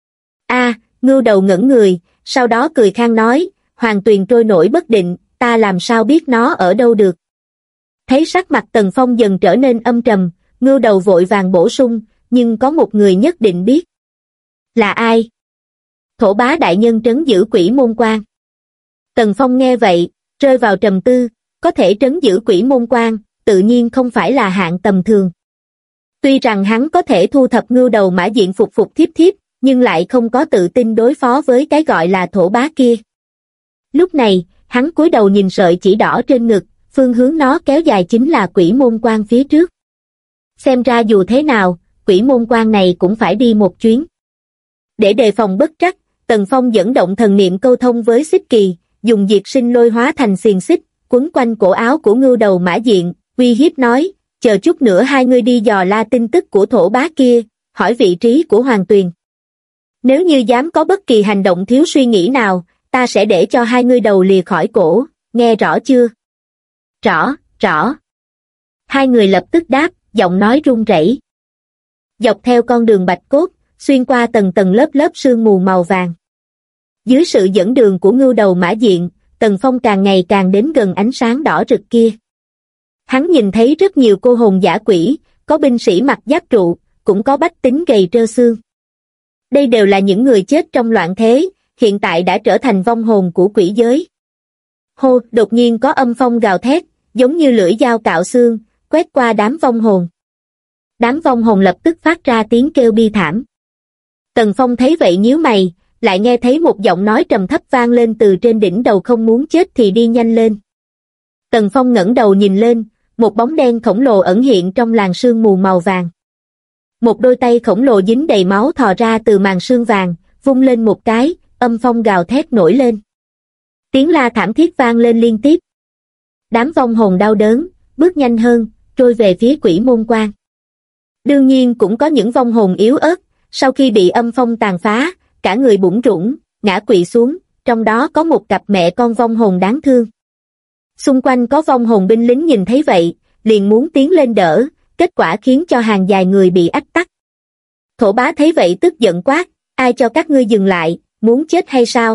Ngưu Đầu ngẩn người, sau đó cười khang nói, Hoàng Tuyền trôi nổi bất định, ta làm sao biết nó ở đâu được. Thấy sắc mặt Tần Phong dần trở nên âm trầm, Ngưu Đầu vội vàng bổ sung, nhưng có một người nhất định biết. Là ai? Thổ bá đại nhân trấn giữ Quỷ Môn Quan. Tần Phong nghe vậy, rơi vào trầm tư, có thể trấn giữ Quỷ Môn Quan, tự nhiên không phải là hạng tầm thường. Tuy rằng hắn có thể thu thập Ngưu Đầu Mã Diện phục phục thiếp thiếp, nhưng lại không có tự tin đối phó với cái gọi là thổ bá kia. Lúc này, hắn cúi đầu nhìn sợi chỉ đỏ trên ngực, phương hướng nó kéo dài chính là Quỷ Môn Quan phía trước. Xem ra dù thế nào, Quỷ Môn Quan này cũng phải đi một chuyến. Để đề phòng bất trắc, Tần Phong dẫn động thần niệm câu thông với Xích Kỳ, dùng diệt sinh lôi hóa thành xiềng xích, quấn quanh cổ áo của Ngưu Đầu Mã Diện, uy hiếp nói, chờ chút nữa hai ngươi đi dò la tin tức của thổ bá kia, hỏi vị trí của Hoàng Tuyền. Nếu như dám có bất kỳ hành động thiếu suy nghĩ nào, ta sẽ để cho hai ngươi đầu lìa khỏi cổ, nghe rõ chưa? Rõ. Hai người lập tức đáp, giọng nói run rẩy. Dọc theo con đường bạch cốt, xuyên qua tầng tầng lớp lớp sương mù màu vàng. Dưới sự dẫn đường của Ngưu Đầu Mã Diện, Tần Phong càng ngày càng đến gần ánh sáng đỏ rực kia. Hắn nhìn thấy rất nhiều cô hồn dã quỷ, có binh sĩ mặc giáp trụ, cũng có bách tính gầy trơ xương. Đây đều là những người chết trong loạn thế, hiện tại đã trở thành vong hồn của quỷ giới. Hô, đột nhiên có âm phong gào thét, giống như lưỡi dao cạo xương, quét qua đám vong hồn. Đám vong hồn lập tức phát ra tiếng kêu bi thảm. Tần Phong thấy vậy nhíu mày, lại nghe thấy một giọng nói trầm thấp vang lên từ trên đỉnh đầu, không muốn chết thì đi nhanh lên. Tần Phong ngẩng đầu nhìn lên, một bóng đen khổng lồ ẩn hiện trong làn sương mù màu vàng. Một đôi tay khổng lồ dính đầy máu thò ra từ màn sương vàng, vung lên một cái, âm phong gào thét nổi lên. Tiếng la thảm thiết vang lên liên tiếp. Đám vong hồn đau đớn, bước nhanh hơn, trôi về phía Quỷ Môn Quan. Đương nhiên cũng có những vong hồn yếu ớt, sau khi bị âm phong tàn phá, cả người bủn rủn, ngã quỵ xuống, trong đó có một cặp mẹ con vong hồn đáng thương. Xung quanh có vong hồn binh lính nhìn thấy vậy, liền muốn tiến lên đỡ, kết quả khiến cho hàng dài người bị ách tắc. Thổ Bá thấy vậy tức giận quát, ai cho các ngươi dừng lại, muốn chết hay sao?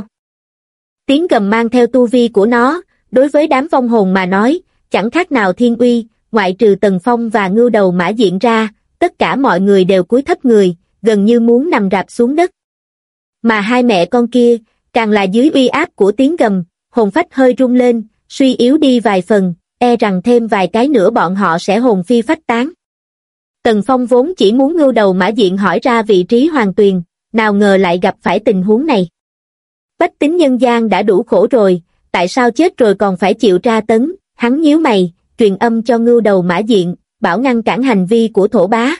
Tiếng gầm mang theo tu vi của nó, đối với đám vong hồn mà nói, chẳng khác nào thiên uy, ngoại trừ Tần Phong và Ngưu Đầu Mã Diện ra, tất cả mọi người đều cúi thấp người, gần như muốn nằm rạp xuống đất. Mà hai mẹ con kia, càng là dưới uy áp của tiếng gầm, hồn phách hơi rung lên, suy yếu đi vài phần, e rằng thêm vài cái nữa bọn họ sẽ hồn phi phách tán. Tần Phong vốn chỉ muốn Ngưu Đầu Mã Diện hỏi ra vị trí Hoàng Tuyền, nào ngờ lại gặp phải tình huống này. Bách tính nhân gian đã đủ khổ rồi, tại sao chết rồi còn phải chịu tra tấn? Hắn nhíu mày, truyền âm cho Ngưu Đầu Mã Diện, bảo ngăn cản hành vi của Thổ Bá.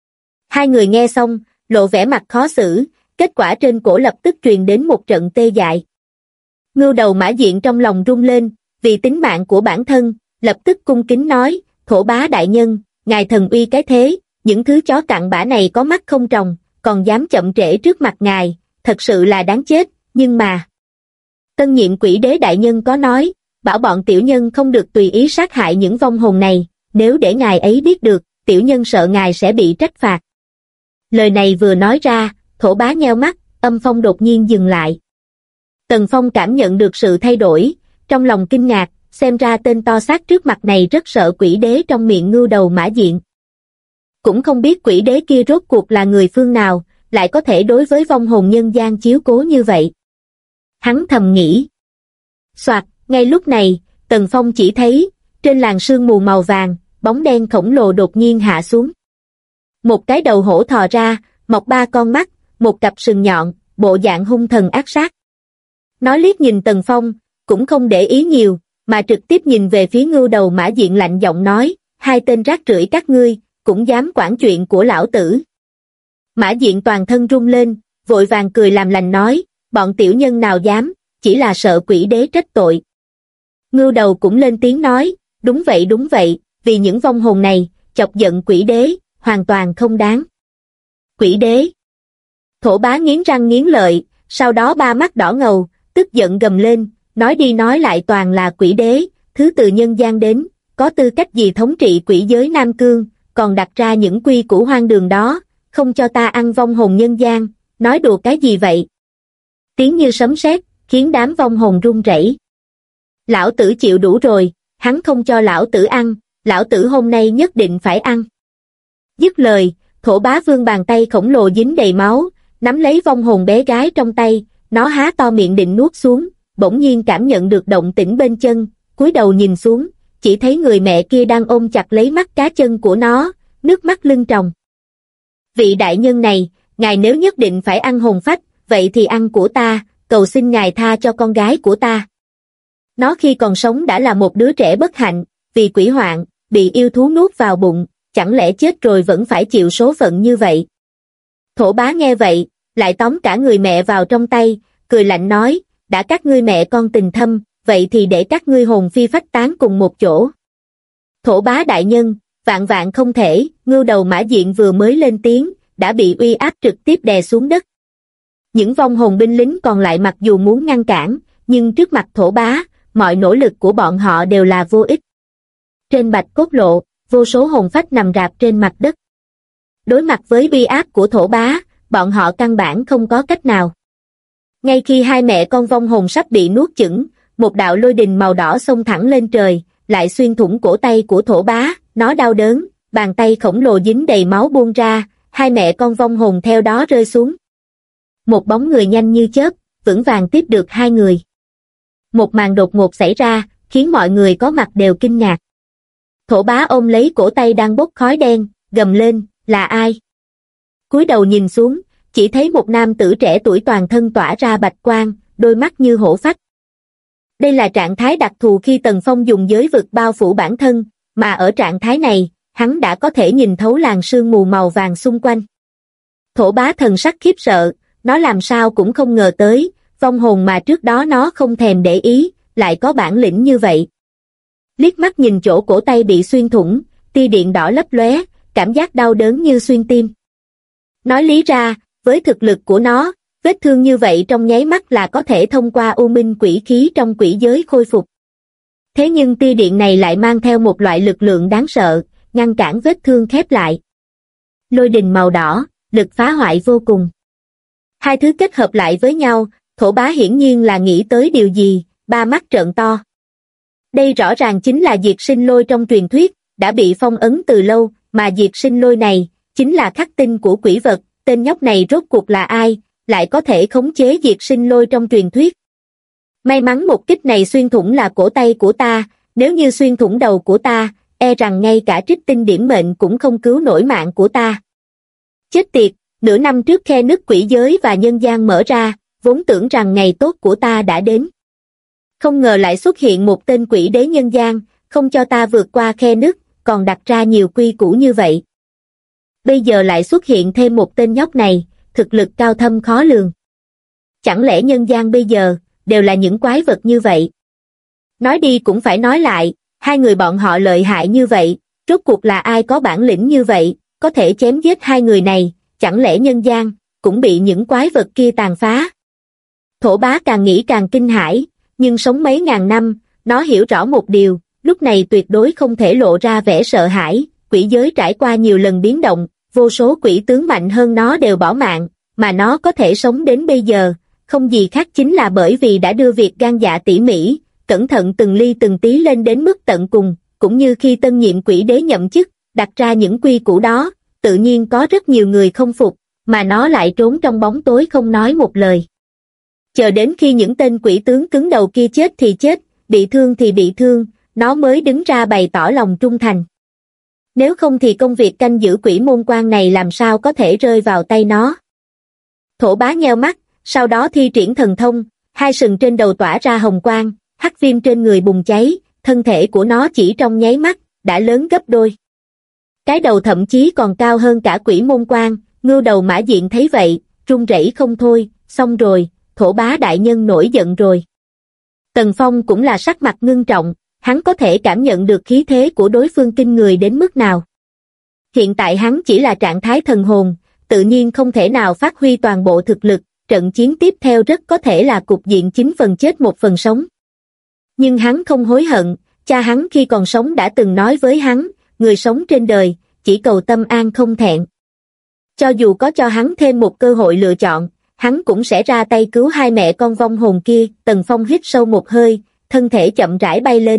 Hai người nghe xong, lộ vẻ mặt khó xử, kết quả trên cổ lập tức truyền đến một trận tê dại. Ngưu Đầu Mã Diện trong lòng rung lên, vì tính mạng của bản thân, lập tức cung kính nói, Thổ Bá đại nhân, ngài thần uy cái thế, những thứ chó cặn bã này có mắt không tròng, còn dám chậm trễ trước mặt ngài, thật sự là đáng chết, nhưng mà... Tân nhiệm Quỷ Đế đại nhân có nói, bảo bọn tiểu nhân không được tùy ý sát hại những vong hồn này, nếu để ngài ấy biết được, tiểu nhân sợ ngài sẽ bị trách phạt. Lời này vừa nói ra, Thổ Bá nheo mắt, âm phong đột nhiên dừng lại. Tần Phong cảm nhận được sự thay đổi, trong lòng kinh ngạc, xem ra tên to xác trước mặt này rất sợ Quỷ Đế trong miệng Ngưu Đầu Mã Diện. Cũng không biết Quỷ Đế kia rốt cuộc là người phương nào, lại có thể đối với vong hồn nhân gian chiếu cố như vậy. Hắn thầm nghĩ. Soạt, ngay lúc này, Tần Phong chỉ thấy, trên làn sương mù màu vàng, bóng đen khổng lồ đột nhiên hạ xuống. Một cái đầu hổ thò ra, mọc ba con mắt, một cặp sừng nhọn, bộ dạng hung thần ác sát. Nó liếc nhìn Tần Phong, cũng không để ý nhiều, mà trực tiếp nhìn về phía Ngưu Đầu Mã Diện lạnh giọng nói, hai tên rác rưởi các ngươi, cũng dám quản chuyện của lão tử. Mã Diện toàn thân rung lên, vội vàng cười làm lành nói, bọn tiểu nhân nào dám, chỉ là sợ Quỷ Đế trách tội. Ngưu Đầu cũng lên tiếng nói, đúng vậy, vì những vong hồn này, chọc giận Quỷ Đế, hoàn toàn không đáng. Quỷ Đế. Thổ Bá nghiến răng nghiến lợi, sau đó ba mắt đỏ ngầu, tức giận gầm lên, nói đi nói lại toàn là Quỷ Đế, thứ từ nhân gian đến, có tư cách gì thống trị quỷ giới Nam Cương, còn đặt ra những quy củ hoang đường đó, không cho ta ăn vong hồn nhân gian, nói đùa cái gì vậy? Tiếng như sấm sét, khiến đám vong hồn run rẩy. Lão tử chịu đủ rồi, hắn không cho lão tử ăn, lão tử hôm nay nhất định phải ăn. Dứt lời, Thổ Bá vươn bàn tay khổng lồ dính đầy máu, nắm lấy vong hồn bé gái trong tay, nó há to miệng định nuốt xuống, bỗng nhiên cảm nhận được động tĩnh bên chân, cúi đầu nhìn xuống, chỉ thấy người mẹ kia đang ôm chặt lấy mắt cá chân của nó, nước mắt lưng tròng. Vị đại nhân này, ngài nếu nhất định phải ăn hồn phách, vậy thì ăn của ta, cầu xin ngài tha cho con gái của ta. Nó khi còn sống đã là một đứa trẻ bất hạnh, vì quỷ hoạn, bị yêu thú nuốt vào bụng, chẳng lẽ chết rồi vẫn phải chịu số phận như vậy? Thổ Bá nghe vậy, lại tóm cả người mẹ vào trong tay, cười lạnh nói, đã các ngươi mẹ con tình thâm, vậy thì để các ngươi hồn phi phách tán cùng một chỗ. Thổ Bá đại nhân, vạn vạn không thể, Ngưu Đầu Mã Diện vừa mới lên tiếng, đã bị uy áp trực tiếp đè xuống đất. Những vong hồn binh lính còn lại mặc dù muốn ngăn cản, nhưng trước mặt Thổ Bá, mọi nỗ lực của bọn họ đều là vô ích. Trên bạch cốt lộ, vô số hồn phách nằm rạp trên mặt đất. Đối mặt với uy áp của Thổ Bá, bọn họ căn bản không có cách nào. Ngay khi hai mẹ con vong hồn sắp bị nuốt chửng, một đạo lôi đình màu đỏ xông thẳng lên trời, lại xuyên thủng cổ tay của Thổ Bá, nó đau đớn, bàn tay khổng lồ dính đầy máu buông ra, hai mẹ con vong hồn theo đó rơi xuống. Một bóng người nhanh như chớp, vững vàng tiếp được hai người. Một màn đột ngột xảy ra, khiến mọi người có mặt đều kinh ngạc. Thổ Bá ôm lấy cổ tay đang bốc khói đen, gầm lên, là ai? Cúi đầu nhìn xuống, chỉ thấy một nam tử trẻ tuổi toàn thân tỏa ra bạch quang, đôi mắt như hổ phách. Đây là trạng thái đặc thù khi Tần Phong dùng giới vực bao phủ bản thân, mà ở trạng thái này, hắn đã có thể nhìn thấu làn sương mù màu vàng xung quanh. Thổ Bá thần sắc khiếp sợ, nó làm sao cũng không ngờ tới, vong hồn mà trước đó nó không thèm để ý, lại có bản lĩnh như vậy. Liếc mắt nhìn chỗ cổ tay bị xuyên thủng, tia điện đỏ lấp lóe, cảm giác đau đớn như xuyên tim. Nói lý ra, với thực lực của nó, vết thương như vậy trong nháy mắt là có thể thông qua u minh quỷ khí trong quỷ giới khôi phục. Thế nhưng tia điện này lại mang theo một loại lực lượng đáng sợ, ngăn cản vết thương khép lại. Lôi đình màu đỏ, lực phá hoại vô cùng. Hai thứ kết hợp lại với nhau, Thổ Bá hiển nhiên là nghĩ tới điều gì, ba mắt trợn to. Đây rõ ràng chính là diệt sinh lôi trong truyền thuyết, đã bị phong ấn từ lâu, mà diệt sinh lôi này, chính là khắc tinh của quỷ vật, tên nhóc này rốt cuộc là ai, lại có thể khống chế diệt sinh lôi trong truyền thuyết. May mắn một kích này xuyên thủng là cổ tay của ta, nếu như xuyên thủng đầu của ta, e rằng ngay cả trích tinh điểm mệnh cũng không cứu nổi mạng của ta. Chết tiệt, nửa năm trước khe nứt quỷ giới và nhân gian mở ra, vốn tưởng rằng ngày tốt của ta đã đến. Không ngờ lại xuất hiện một tên quỷ đế nhân gian, không cho ta vượt qua khe nứt, còn đặt ra nhiều quy củ như vậy. Bây giờ lại xuất hiện thêm một tên nhóc này, thực lực cao thâm khó lường. Chẳng lẽ nhân gian bây giờ, đều là những quái vật như vậy? Nói đi cũng phải nói lại, hai người bọn họ lợi hại như vậy, rốt cuộc là ai có bản lĩnh như vậy, có thể chém giết hai người này, chẳng lẽ nhân gian, cũng bị những quái vật kia tàn phá? Thổ Bá càng nghĩ càng kinh hãi, nhưng sống mấy ngàn năm, nó hiểu rõ một điều, lúc này tuyệt đối không thể lộ ra vẻ sợ hãi, quỷ giới trải qua nhiều lần biến động, vô số quỷ tướng mạnh hơn nó đều bỏ mạng, mà nó có thể sống đến bây giờ, không gì khác chính là bởi vì đã đưa việc gan dạ tỉ mỉ, cẩn thận từng ly từng tí lên đến mức tận cùng, cũng như khi tân nhiệm quỷ đế nhậm chức, đặt ra những quy củ đó, tự nhiên có rất nhiều người không phục, mà nó lại trốn trong bóng tối không nói một lời. Chờ đến khi những tên quỷ tướng cứng đầu kia chết thì chết, bị thương thì bị thương, nó mới đứng ra bày tỏ lòng trung thành. Nếu không thì công việc canh giữ quỷ môn quan này làm sao có thể rơi vào tay nó. Thổ Bá nheo mắt, sau đó thi triển thần thông, hai sừng trên đầu tỏa ra hồng quang, hắc viêm trên người bùng cháy, thân thể của nó chỉ trong nháy mắt, đã lớn gấp đôi. Cái đầu thậm chí còn cao hơn cả quỷ môn quan, Ngưu Đầu Mã Diện thấy vậy, run rẩy không thôi, xong rồi, Thổ Bá đại nhân nổi giận rồi. Tần Phong cũng là sắc mặt ngưng trọng, hắn có thể cảm nhận được khí thế của đối phương kinh người đến mức nào. Hiện tại hắn chỉ là trạng thái thần hồn, tự nhiên không thể nào phát huy toàn bộ thực lực, trận chiến tiếp theo rất có thể là cục diện 9 phần chết 1 phần sống. Nhưng hắn không hối hận, cha hắn khi còn sống đã từng nói với hắn, người sống trên đời, chỉ cầu tâm an không thẹn. Cho dù có cho hắn thêm một cơ hội lựa chọn, hắn cũng sẽ ra tay cứu hai mẹ con vong hồn kia. Tần Phong hít sâu một hơi, thân thể chậm rãi bay lên.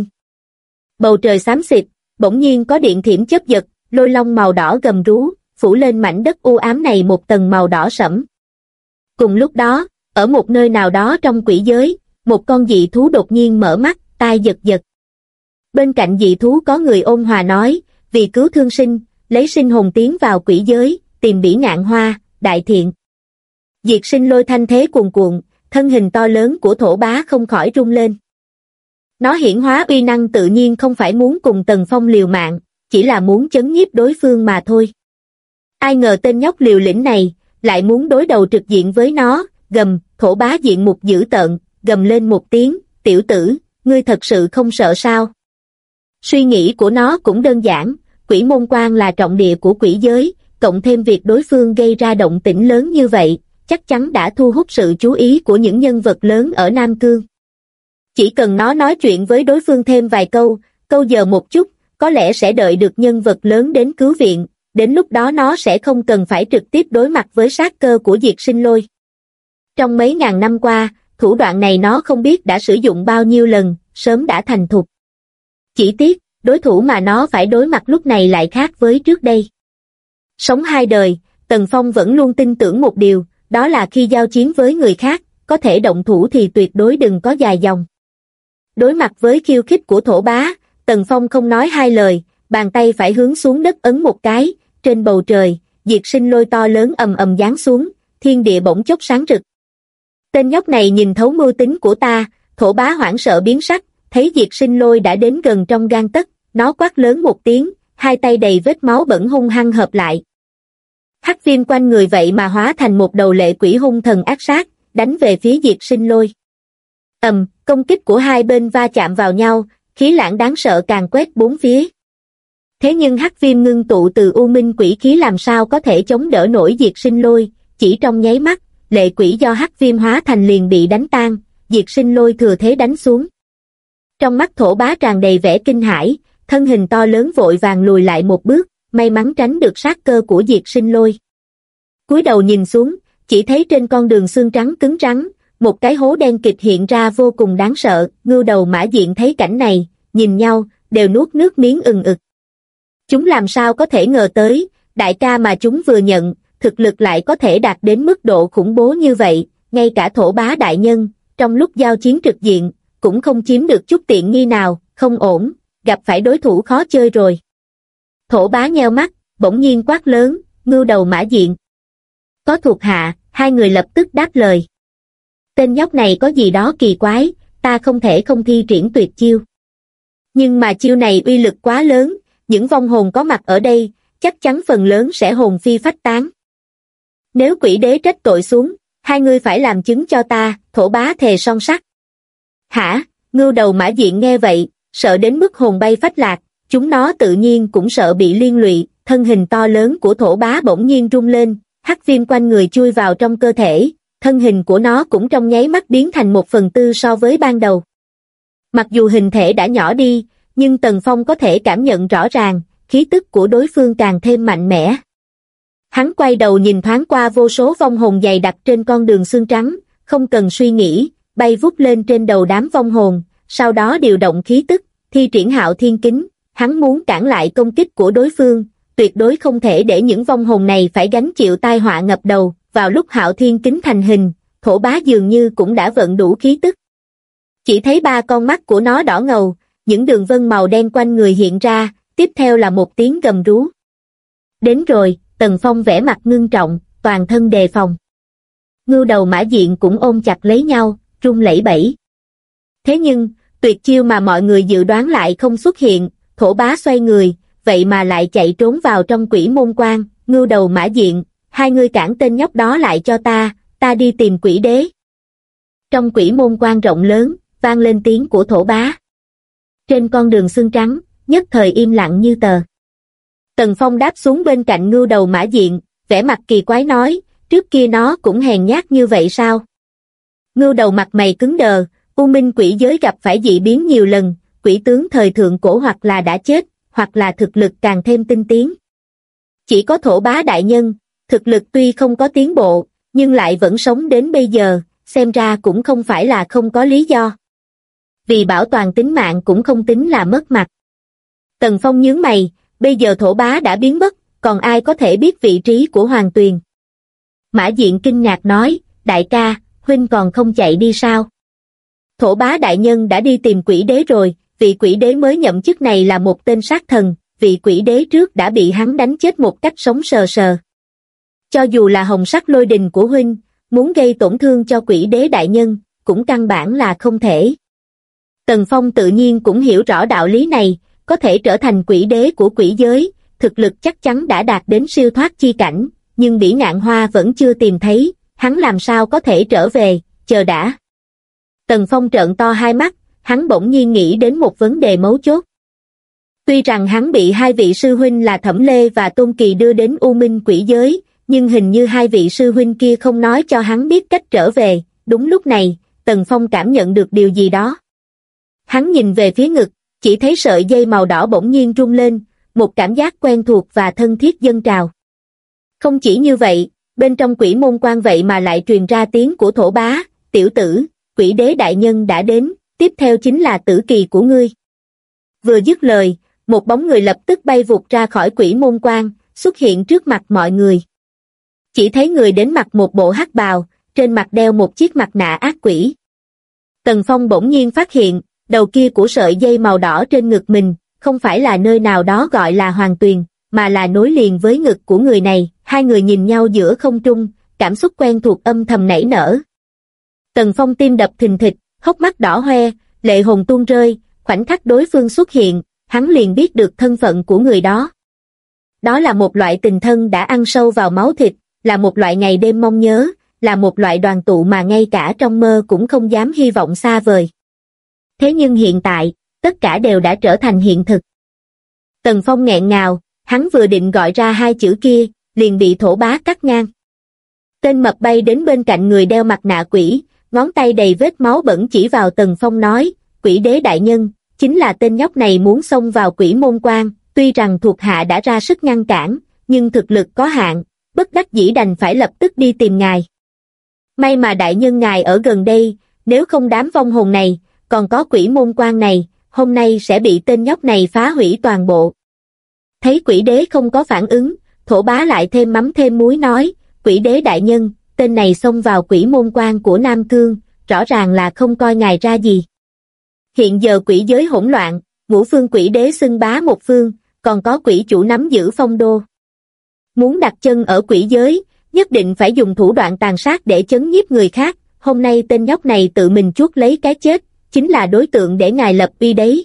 Bầu trời xám xịt, bỗng nhiên có điện thiểm chớp giật, lôi long màu đỏ gầm rú, phủ lên mảnh đất u ám này một tầng màu đỏ sẫm. Cùng lúc đó, ở một nơi nào đó trong quỷ giới, một con dị thú đột nhiên mở mắt, tai giật giật. Bên cạnh dị thú có người ôn hòa nói, vì cứu thương sinh, lấy sinh hồn tiến vào quỷ giới, tìm Bỉ Ngạn Hoa, đại thiện. Diệt sinh lôi thanh thế cuồn cuộn, thân hình to lớn của Thổ Bá không khỏi rung lên. Nó hiển hóa uy năng tự nhiên không phải muốn cùng Tần Phong liều mạng, chỉ là muốn chấn nhiếp đối phương mà thôi. Ai ngờ tên nhóc liều lĩnh này, lại muốn đối đầu trực diện với nó, gầm. Thổ Bá diện mục dữ tợn, gầm lên một tiếng, tiểu tử, ngươi thật sự không sợ sao? Suy nghĩ của nó cũng đơn giản, quỷ môn quan là trọng địa của quỷ giới, cộng thêm việc đối phương gây ra động tĩnh lớn như vậy, chắc chắn đã thu hút sự chú ý của những nhân vật lớn ở Nam Cương. Chỉ cần nó nói chuyện với đối phương thêm vài câu, câu giờ một chút, có lẽ sẽ đợi được nhân vật lớn đến cứu viện, đến lúc đó nó sẽ không cần phải trực tiếp đối mặt với sát cơ của diệt sinh lôi. Trong mấy ngàn năm qua, thủ đoạn này nó không biết đã sử dụng bao nhiêu lần, sớm đã thành thục. Chỉ tiếc, đối thủ mà nó phải đối mặt lúc này lại khác với trước đây. Sống hai đời, Tần Phong vẫn luôn tin tưởng một điều, đó là khi giao chiến với người khác, có thể động thủ thì tuyệt đối đừng có dài dòng. Đối mặt với khiêu khích của Thổ Bá, Tần Phong không nói hai lời, bàn tay phải hướng xuống đất ấn một cái, trên bầu trời, diệt sinh lôi to lớn ầm ầm giáng xuống, thiên địa bỗng chốc sáng rực. Tên nhóc này nhìn thấu mưu tính của ta, Thổ Bá hoảng sợ biến sắc, thấy diệt sinh lôi đã đến gần trong gang tấc, nó quát lớn một tiếng, hai tay đầy vết máu bẩn hung hăng hợp lại. Hắc viêm quanh người vậy mà hóa thành một đầu lệ quỷ hung thần ác sát, đánh về phía diệt sinh lôi. Công kích của hai bên va chạm vào nhau, khí lãng đáng sợ càng quét bốn phía. Thế nhưng hắc viêm ngưng tụ từ u minh quỷ khí làm sao có thể chống đỡ nổi diệt sinh lôi, chỉ trong nháy mắt, lệ quỷ do hắc viêm hóa thành liền bị đánh tan, diệt sinh lôi thừa thế đánh xuống. Trong mắt Thổ Bá tràn đầy vẻ kinh hãi, thân hình to lớn vội vàng lùi lại một bước, may mắn tránh được sát cơ của diệt sinh lôi. Cúi đầu nhìn xuống, chỉ thấy trên con đường xương trắng cứng rắn, một cái hố đen kịch hiện ra vô cùng đáng sợ. Ngưu Đầu Mã Diện thấy cảnh này, nhìn nhau, đều nuốt nước miếng ừng ực. Chúng làm sao có thể ngờ tới, đại ca mà chúng vừa nhận, thực lực lại có thể đạt đến mức độ khủng bố như vậy, ngay cả Thổ Bá đại nhân, trong lúc giao chiến trực diện, cũng không chiếm được chút tiện nghi nào, không ổn, gặp phải đối thủ khó chơi rồi. Thổ Bá nheo mắt, bỗng nhiên quát lớn, Ngưu Đầu Mã Diện. Có thuộc hạ, hai người lập tức đáp lời. Tên nhóc này có gì đó kỳ quái, ta không thể không thi triển tuyệt chiêu. Nhưng mà chiêu này uy lực quá lớn, những vong hồn có mặt ở đây, chắc chắn phần lớn sẽ hồn phi phách tán. Nếu quỷ đế trách tội xuống, hai ngươi phải làm chứng cho ta, Thổ Bá thề son sắt. Hả? Ngưu Đầu Mã Diện nghe vậy, sợ đến mức hồn bay phách lạc, chúng nó tự nhiên cũng sợ bị liên lụy, thân hình to lớn của Thổ Bá bỗng nhiên rung lên, hắc viêm quanh người chui vào trong cơ thể, thân hình của nó cũng trong nháy mắt biến thành 1/4 so với ban đầu. Mặc dù hình thể đã nhỏ đi, nhưng Tần Phong có thể cảm nhận rõ ràng, khí tức của đối phương càng thêm mạnh mẽ. Hắn quay đầu nhìn thoáng qua vô số vong hồn dày đặc trên con đường xương trắng, không cần suy nghĩ, bay vút lên trên đầu đám vong hồn, sau đó điều động khí tức, thi triển Hạo Thiên Kính, hắn muốn cản lại công kích của đối phương, tuyệt đối không thể để những vong hồn này phải gánh chịu tai họa ngập đầu. Vào lúc Hạo Thiên Kính thành hình, Thổ Bá dường như cũng đã vận đủ khí tức. Chỉ thấy ba con mắt của nó đỏ ngầu, những đường vân màu đen quanh người hiện ra, tiếp theo là một tiếng gầm rú. Đến rồi, Tần Phong vẻ mặt ngưng trọng, toàn thân đề phòng. Ngưu Đầu Mã Diện cũng ôm chặt lấy nhau, run lẩy bẩy. Thế nhưng, tuyệt chiêu mà mọi người dự đoán lại không xuất hiện, Thổ Bá xoay người, vậy mà lại chạy trốn vào trong Quỷ Môn Quan. Ngưu Đầu Mã Diện, hai ngươi cản tên nhóc đó lại cho ta đi tìm quỷ đế. Trong Quỷ Môn Quan rộng lớn, vang lên tiếng của Thổ Bá. Trên con đường xương trắng, nhất thời im lặng như tờ. Tần Phong đáp xuống bên cạnh Ngưu Đầu Mã Diện, vẻ mặt kỳ quái nói, trước kia nó cũng hèn nhát như vậy sao? Ngưu Đầu mặt mày cứng đờ, U Minh quỷ giới gặp phải dị biến nhiều lần, quỷ tướng thời thượng cổ hoặc là đã chết, hoặc là thực lực càng thêm tinh tiến. Chỉ có Thổ Bá đại nhân, thực lực tuy không có tiến bộ, nhưng lại vẫn sống đến bây giờ, xem ra cũng không phải là không có lý do. Vì bảo toàn tính mạng cũng không tính là mất mặt. Tần Phong nhướng mày, bây giờ Thổ Bá đã biến mất, còn ai có thể biết vị trí của Hoàng Tuyền? Mã Diện kinh ngạc nói, đại ca, huynh còn không chạy đi sao? Thổ Bá đại nhân đã đi tìm quỷ đế rồi, vị quỷ đế mới nhậm chức này là một tên sát thần, vị quỷ đế trước đã bị hắn đánh chết một cách sống sờ sờ. Cho dù là hồng sắc lôi đình của huynh, muốn gây tổn thương cho quỷ đế đại nhân, cũng căn bản là không thể. Tần Phong tự nhiên cũng hiểu rõ đạo lý này, có thể trở thành quỷ đế của quỷ giới, thực lực chắc chắn đã đạt đến siêu thoát chi cảnh, nhưng Bỉ Ngạn Hoa vẫn chưa tìm thấy, hắn làm sao có thể trở về, chờ đã. Tần Phong trợn to hai mắt, hắn bỗng nhiên nghĩ đến một vấn đề mấu chốt. Tuy rằng hắn bị hai vị sư huynh là Thẩm Lê và Tôn Kỳ đưa đến U Minh quỷ giới, nhưng hình như hai vị sư huynh kia không nói cho hắn biết cách trở về. Đúng lúc này, Tần Phong cảm nhận được điều gì đó. Hắn nhìn về phía ngực, chỉ thấy sợi dây màu đỏ bỗng nhiên rung lên, một cảm giác quen thuộc và thân thiết dâng trào. Không chỉ như vậy, bên trong Quỷ Môn Quan vậy mà lại truyền ra tiếng của Thổ Bá, tiểu tử, quỷ đế đại nhân đã đến, tiếp theo chính là tử kỳ của ngươi. Vừa dứt lời, một bóng người lập tức bay vụt ra khỏi Quỷ Môn Quan, xuất hiện trước mặt mọi người. Chỉ thấy người đến mặc một bộ hắc bào, trên mặt đeo một chiếc mặt nạ ác quỷ. Tần Phong bỗng nhiên phát hiện, đầu kia của sợi dây màu đỏ trên ngực mình, không phải là nơi nào đó gọi là Hoàng Tuyền, mà là nối liền với ngực của người này. Hai người nhìn nhau giữa không trung, cảm xúc quen thuộc âm thầm nảy nở. Tần Phong tim đập thình thịch, hốc mắt đỏ hoe, lệ hồn tuôn rơi, khoảnh khắc đối phương xuất hiện, hắn liền biết được thân phận của người đó. Đó là một loại tình thân đã ăn sâu vào máu thịt, là một loại ngày đêm mong nhớ, là một loại đoàn tụ mà ngay cả trong mơ cũng không dám hy vọng xa vời. Thế nhưng hiện tại, tất cả đều đã trở thành hiện thực. Tần Phong nghẹn ngào, hắn vừa định gọi ra hai chữ kia, liền bị Thổ Bá cắt ngang. Tên mập bay đến bên cạnh người đeo mặt nạ quỷ, ngón tay đầy vết máu bẩn chỉ vào Tần Phong nói, quỷ đế đại nhân, chính là tên nhóc này muốn xông vào quỷ môn quan, tuy rằng thuộc hạ đã ra sức ngăn cản, nhưng thực lực có hạn, bất đắc dĩ đành phải lập tức đi tìm ngài. May mà đại nhân ngài ở gần đây, nếu không đám vong hồn này, còn có quỷ môn quan này, hôm nay sẽ bị tên nhóc này phá hủy toàn bộ. Thấy quỷ đế không có phản ứng, Thổ Bá lại thêm mắm thêm muối nói, quỷ đế đại nhân, tên này xông vào quỷ môn quan của Nam Cương, rõ ràng là không coi ngài ra gì. Hiện giờ quỷ giới hỗn loạn, ngũ phương quỷ đế xưng bá một phương, còn có quỷ chủ nắm giữ phong đô. Muốn đặt chân ở quỷ giới, nhất định phải dùng thủ đoạn tàn sát để chấn nhiếp người khác, hôm nay tên nhóc này tự mình chuốc lấy cái chết, chính là đối tượng để ngài lập uy đấy.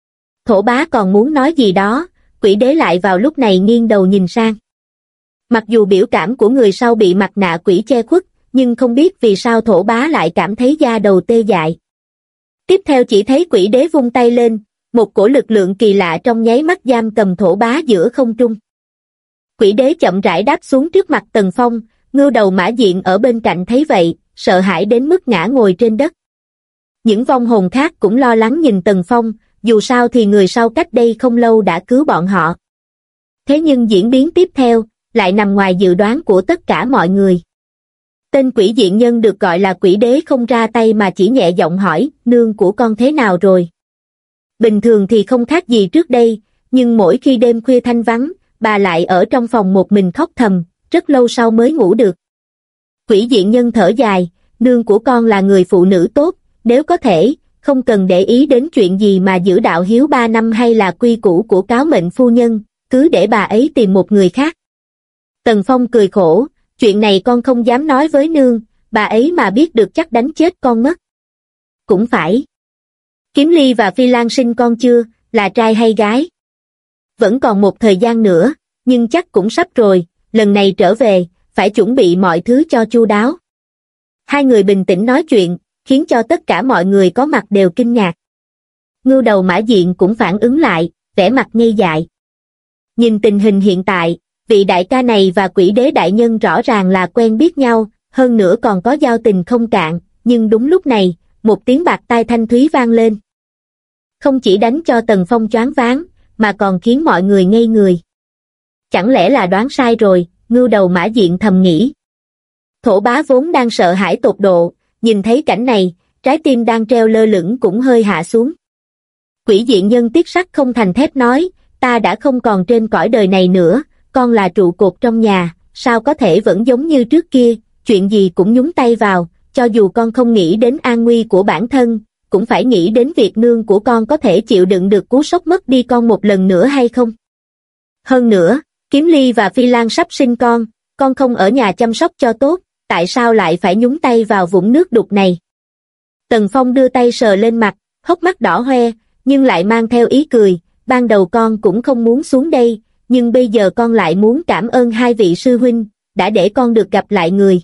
Thổ Bá còn muốn nói gì đó, quỷ đế lại vào lúc này nghiêng đầu nhìn sang. Mặc dù biểu cảm của người sau bị mặt nạ quỷ che khuất, nhưng không biết vì sao Thổ Bá lại cảm thấy da đầu tê dại. Tiếp theo chỉ thấy quỷ đế vung tay lên, một cổ lực lượng kỳ lạ trong nháy mắt giam cầm Thổ Bá giữa không trung. Quỷ đế chậm rãi đáp xuống trước mặt Tần Phong, Ngưu Đầu Mã Diện ở bên cạnh thấy vậy, sợ hãi đến mức ngã ngồi trên đất. Những vong hồn khác cũng lo lắng nhìn Tần Phong, dù sao thì người sau cách đây không lâu đã cứu bọn họ. Thế nhưng diễn biến tiếp theo, lại nằm ngoài dự đoán của tất cả mọi người. Tên quỷ diện nhân được gọi là quỷ đế không ra tay mà chỉ nhẹ giọng hỏi, nương của con thế nào rồi? Bình thường thì không khác gì trước đây, nhưng mỗi khi đêm khuya thanh vắng, bà lại ở trong phòng một mình khóc thầm, rất lâu sau mới ngủ được. Quỷ diện nhân thở dài, nương của con là người phụ nữ tốt, nếu có thể, không cần để ý đến chuyện gì mà giữ đạo hiếu 3 năm hay là quy củ của cáo mệnh phu nhân, cứ để bà ấy tìm một người khác. Tần Phong cười khổ, chuyện này con không dám nói với nương, bà ấy mà biết được chắc đánh chết con mất. Cũng phải. Kiếm Ly và Phi Lan sinh con chưa, là trai hay gái? Vẫn còn một thời gian nữa, nhưng chắc cũng sắp rồi, lần này trở về, phải chuẩn bị mọi thứ cho chu đáo. Hai người bình tĩnh nói chuyện, khiến cho tất cả mọi người có mặt đều kinh ngạc. Ngưu Đầu Mã Diện cũng phản ứng lại, vẻ mặt ngây dại. Nhìn tình hình hiện tại, vị đại ca này và quỷ đế đại nhân rõ ràng là quen biết nhau, hơn nữa còn có giao tình không cạn, nhưng đúng lúc này, một tiếng bạt tai thanh thúy vang lên. Không chỉ đánh cho Tần Phong choáng váng, mà còn khiến mọi người ngây người. Chẳng lẽ là đoán sai rồi, Ngưu Đầu Mã Diện thầm nghĩ. Thổ Bá vốn đang sợ hãi tột độ, nhìn thấy cảnh này, trái tim đang treo lơ lửng cũng hơi hạ xuống. Quỷ diện nhân tiếc sắt không thành thép nói, ta đã không còn trên cõi đời này nữa, con là trụ cột trong nhà, sao có thể vẫn giống như trước kia, chuyện gì cũng nhúng tay vào, cho dù con không nghĩ đến an nguy của bản thân, cũng phải nghĩ đến việc nương của con có thể chịu đựng được cú sốc mất đi con một lần nữa hay không. Hơn nữa, Kiếm Ly và Phi Lan sắp sinh con không ở nhà chăm sóc cho tốt, tại sao lại phải nhúng tay vào vũng nước đục này? Tần Phong đưa tay sờ lên mặt, hốc mắt đỏ hoe, nhưng lại mang theo ý cười, ban đầu con cũng không muốn xuống đây, nhưng bây giờ con lại muốn cảm ơn hai vị sư huynh, đã để con được gặp lại người.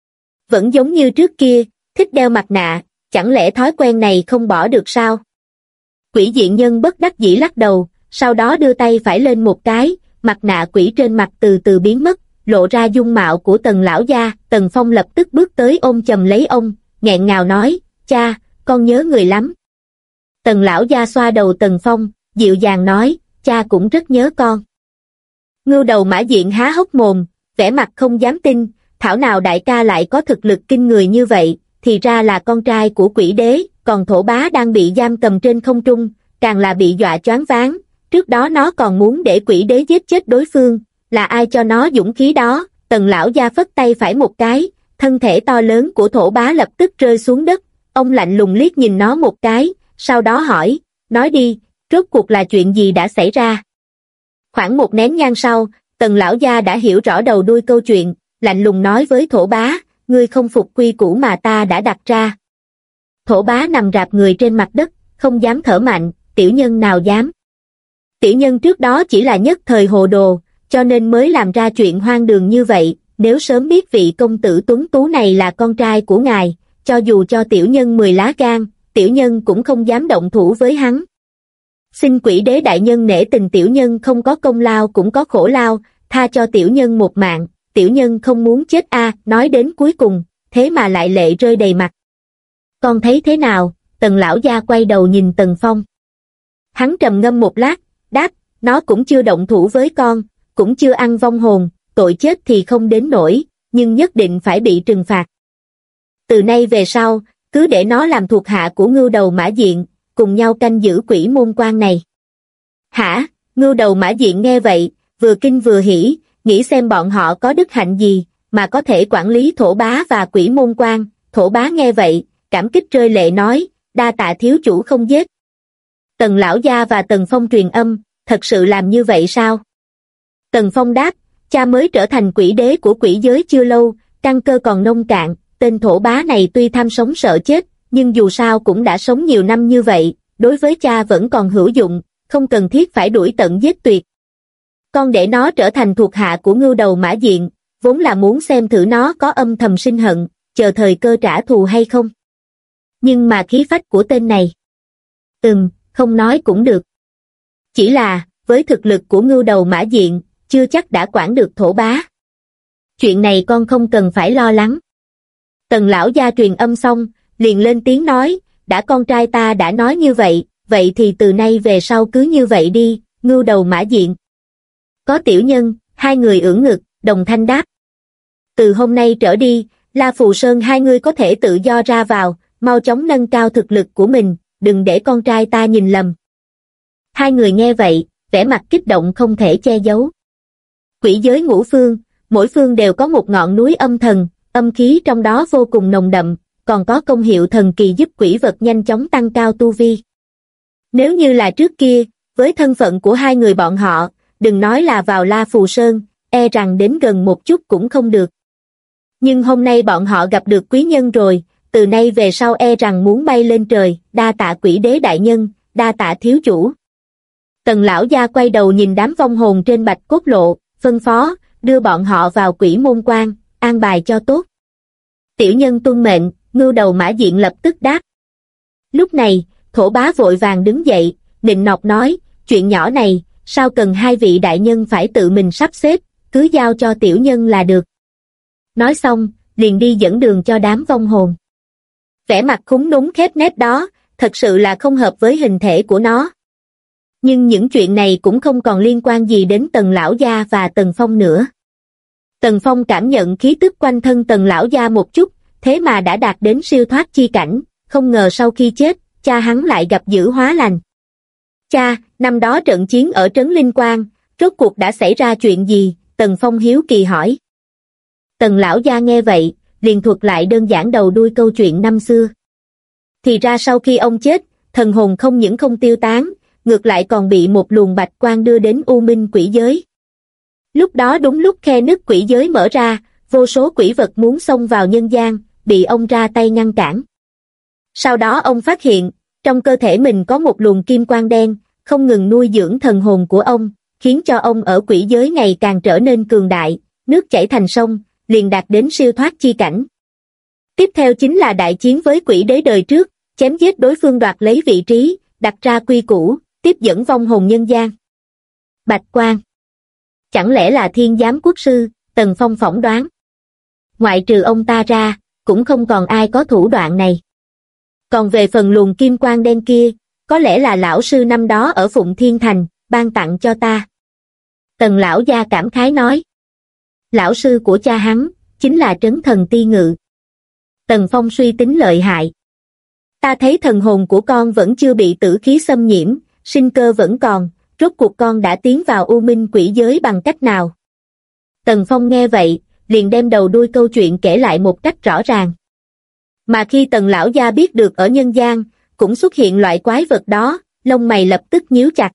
Vẫn giống như trước kia, thích đeo mặt nạ, chẳng lẽ thói quen này không bỏ được sao? Quỷ diện nhân bất đắc dĩ lắc đầu, sau đó đưa tay phải lên một cái, mặt nạ quỷ trên mặt từ từ biến mất, lộ ra dung mạo của Tần lão gia. Tần Phong lập tức bước tới ôm chầm lấy ông, nghẹn ngào nói, cha, con nhớ người lắm. Tần lão gia xoa đầu Tần Phong, dịu dàng nói, cha cũng rất nhớ con. Ngưu Đầu Mã Diện há hốc mồm, vẻ mặt không dám tin, thảo nào đại ca lại có thực lực kinh người như vậy, thì ra là con trai của quỷ đế, còn Thổ Bá đang bị giam cầm trên không trung, càng là bị dọa choáng váng, trước đó nó còn muốn để quỷ đế giết chết đối phương, là ai cho nó dũng khí đó? Tần lão gia phất tay phải một cái, thân thể to lớn của Thổ Bá lập tức rơi xuống đất, ông lạnh lùng liếc nhìn nó một cái, sau đó hỏi, nói đi, rốt cuộc là chuyện gì đã xảy ra? Khoảng một nén nhang sau, Tần lão gia đã hiểu rõ đầu đuôi câu chuyện, lạnh lùng nói với Thổ Bá, ngươi không phục quy củ mà ta đã đặt ra. Thổ Bá nằm rạp người trên mặt đất, không dám thở mạnh, tiểu nhân nào dám. Tiểu nhân trước đó chỉ là nhất thời hồ đồ, cho nên mới làm ra chuyện hoang đường như vậy, nếu sớm biết vị công tử tuấn tú này là con trai của ngài, cho dù cho tiểu nhân 10 lá gan, tiểu nhân cũng không dám động thủ với hắn. Xin quỷ đế đại nhân nể tình tiểu nhân không có công lao cũng có khổ lao, tha cho tiểu nhân một mạng, tiểu nhân không muốn chết a. Nói đến cuối cùng, thế mà lại lệ rơi đầy mặt. Con thấy thế nào? Tần lão gia quay đầu nhìn Tần Phong. Hắn trầm ngâm một lát, đáp, nó cũng chưa động thủ với con, cũng chưa ăn vong hồn, tội chết thì không đến nỗi, nhưng nhất định phải bị trừng phạt. Từ nay về sau, cứ để nó làm thuộc hạ của Ngưu Đầu Mã Diện, cùng nhau canh giữ quỷ môn quan này. Hả? Ngưu Đầu Mã Diện nghe vậy, vừa kinh vừa hỉ, nghĩ xem bọn họ có đức hạnh gì, mà có thể quản lý thổ bá và quỷ môn quan. Thổ bá nghe vậy, cảm kích rơi lệ nói, đa tạ thiếu chủ không giết. Tần lão gia và Tần Phong truyền âm, thật sự làm như vậy sao? Tần Phong đáp, cha mới trở thành quỷ đế của quỷ giới chưa lâu, căn cơ còn nông cạn, tên thổ bá này tuy tham sống sợ chết, nhưng dù sao cũng đã sống nhiều năm như vậy, đối với cha vẫn còn hữu dụng, không cần thiết phải đuổi tận giết tuyệt. Con để nó trở thành thuộc hạ của Ngưu Đầu Mã Diện, vốn là muốn xem thử nó có âm thầm sinh hận, chờ thời cơ trả thù hay không. Nhưng mà khí phách của tên này. Không nói cũng được. Chỉ là, với thực lực của Ngưu Đầu Mã Diện, chưa chắc đã quản được thổ bá. Chuyện này con không cần phải lo lắng. Tần lão gia truyền âm xong, liền lên tiếng nói, đã con trai ta đã nói như vậy, vậy thì từ nay về sau cứ như vậy đi, Ngưu Đầu Mã Diện. Có tiểu nhân, hai người ưỡn ngực, đồng thanh đáp. Từ hôm nay trở đi, La Phù Sơn hai người có thể tự do ra vào, mau chóng nâng cao thực lực của mình, đừng để con trai ta nhìn lầm. Hai người nghe vậy, vẻ mặt kích động không thể che giấu. Quỷ giới ngũ phương, mỗi phương đều có một ngọn núi âm thần, âm khí trong đó vô cùng nồng đậm, còn có công hiệu thần kỳ giúp quỷ vật nhanh chóng tăng cao tu vi. Nếu như là trước kia, với thân phận của hai người bọn họ, đừng nói là vào La Phù Sơn, e rằng đến gần một chút cũng không được. Nhưng hôm nay bọn họ gặp được quý nhân rồi, từ nay về sau e rằng muốn bay lên trời, đa tạ quỷ đế đại nhân, đa tạ thiếu chủ. Tần lão gia quay đầu nhìn đám vong hồn trên bạch cốt lộ, phân phó, đưa bọn họ vào quỷ môn quan, an bài cho tốt. Tiểu nhân tuân mệnh, Ngưu Đầu Mã Diện lập tức đáp. Lúc này, thổ bá vội vàng đứng dậy, nịnh nọt nói, chuyện nhỏ này, sao cần hai vị đại nhân phải tự mình sắp xếp, cứ giao cho tiểu nhân là được. Nói xong, liền đi dẫn đường cho đám vong hồn. Vẻ mặt khúng núm khép nép đó, thật sự là không hợp với hình thể của nó. Nhưng những chuyện này cũng không còn liên quan gì đến Tần lão gia và Tần Phong nữa. Tần Phong cảm nhận khí tức quanh thân Tần lão gia một chút, thế mà đã đạt đến siêu thoát chi cảnh, không ngờ sau khi chết, cha hắn lại gặp dữ hóa lành. Cha, năm đó trận chiến ở Trấn Linh Quang, rốt cuộc đã xảy ra chuyện gì? Tần Phong hiếu kỳ hỏi. Tần lão gia nghe vậy, liền thuật lại đơn giản đầu đuôi câu chuyện năm xưa. Thì ra sau khi ông chết, thần hồn không những không tiêu tán, ngược lại còn bị một luồng bạch quang đưa đến U Minh quỷ giới. Lúc đó đúng lúc khe nứt quỷ giới mở ra, vô số quỷ vật muốn xông vào nhân gian, bị ông ra tay ngăn cản. Sau đó ông phát hiện, trong cơ thể mình có một luồng kim quang đen, không ngừng nuôi dưỡng thần hồn của ông, khiến cho ông ở quỷ giới ngày càng trở nên cường đại, nước chảy thành sông, liền đạt đến siêu thoát chi cảnh. Tiếp theo chính là đại chiến với quỷ đế đời trước, chém giết đối phương đoạt lấy vị trí, đặt ra quy củ, tiếp dẫn vong hồn nhân gian. Bạch quang. Chẳng lẽ là Thiên Giám Quốc Sư? Tần Phong phỏng đoán. Ngoại trừ ông ta ra, cũng không còn ai có thủ đoạn này. Còn về phần luồng kim quang đen kia, có lẽ là lão sư năm đó ở Phụng Thiên Thành, ban tặng cho ta. Tần lão gia cảm khái nói. Lão sư của cha hắn, chính là Trấn Thần Ti Ngự. Tần Phong suy tính lợi hại. Ta thấy thần hồn của con vẫn chưa bị tử khí xâm nhiễm, sinh cơ vẫn còn, rốt cuộc con đã tiến vào U Minh quỷ giới bằng cách nào? Tần Phong nghe vậy, liền đem đầu đuôi câu chuyện kể lại một cách rõ ràng. Mà khi Tần lão gia biết được ở nhân gian, cũng xuất hiện loại quái vật đó, lông mày lập tức nhíu chặt.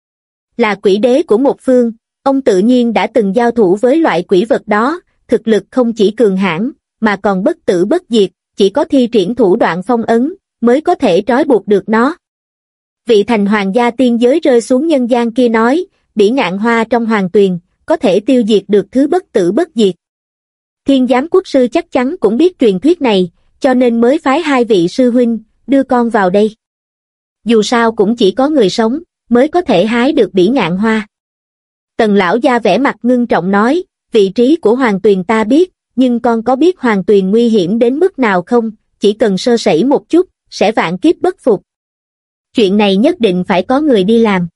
Là quỷ đế của một phương, ông tự nhiên đã từng giao thủ với loại quỷ vật đó, thực lực không chỉ cường hãn, mà còn bất tử bất diệt, chỉ có thi triển thủ đoạn phong ấn, mới có thể trói buộc được nó. Vị thành hoàng gia tiên giới rơi xuống nhân gian kia nói, bỉ ngạn hoa trong hoàng tuyền, có thể tiêu diệt được thứ bất tử bất diệt. Thiên Giám Quốc Sư chắc chắn cũng biết truyền thuyết này, cho nên mới phái hai vị sư huynh, đưa con vào đây. Dù sao cũng chỉ có người sống, mới có thể hái được bỉ ngạn hoa. Tần lão gia vẻ mặt ngưng trọng nói, vị trí của Hoàng Tuyền ta biết, nhưng con có biết Hoàng Tuyền nguy hiểm đến mức nào không? Chỉ cần sơ sẩy một chút, sẽ vạn kiếp bất phục. Chuyện này nhất định phải có người đi làm.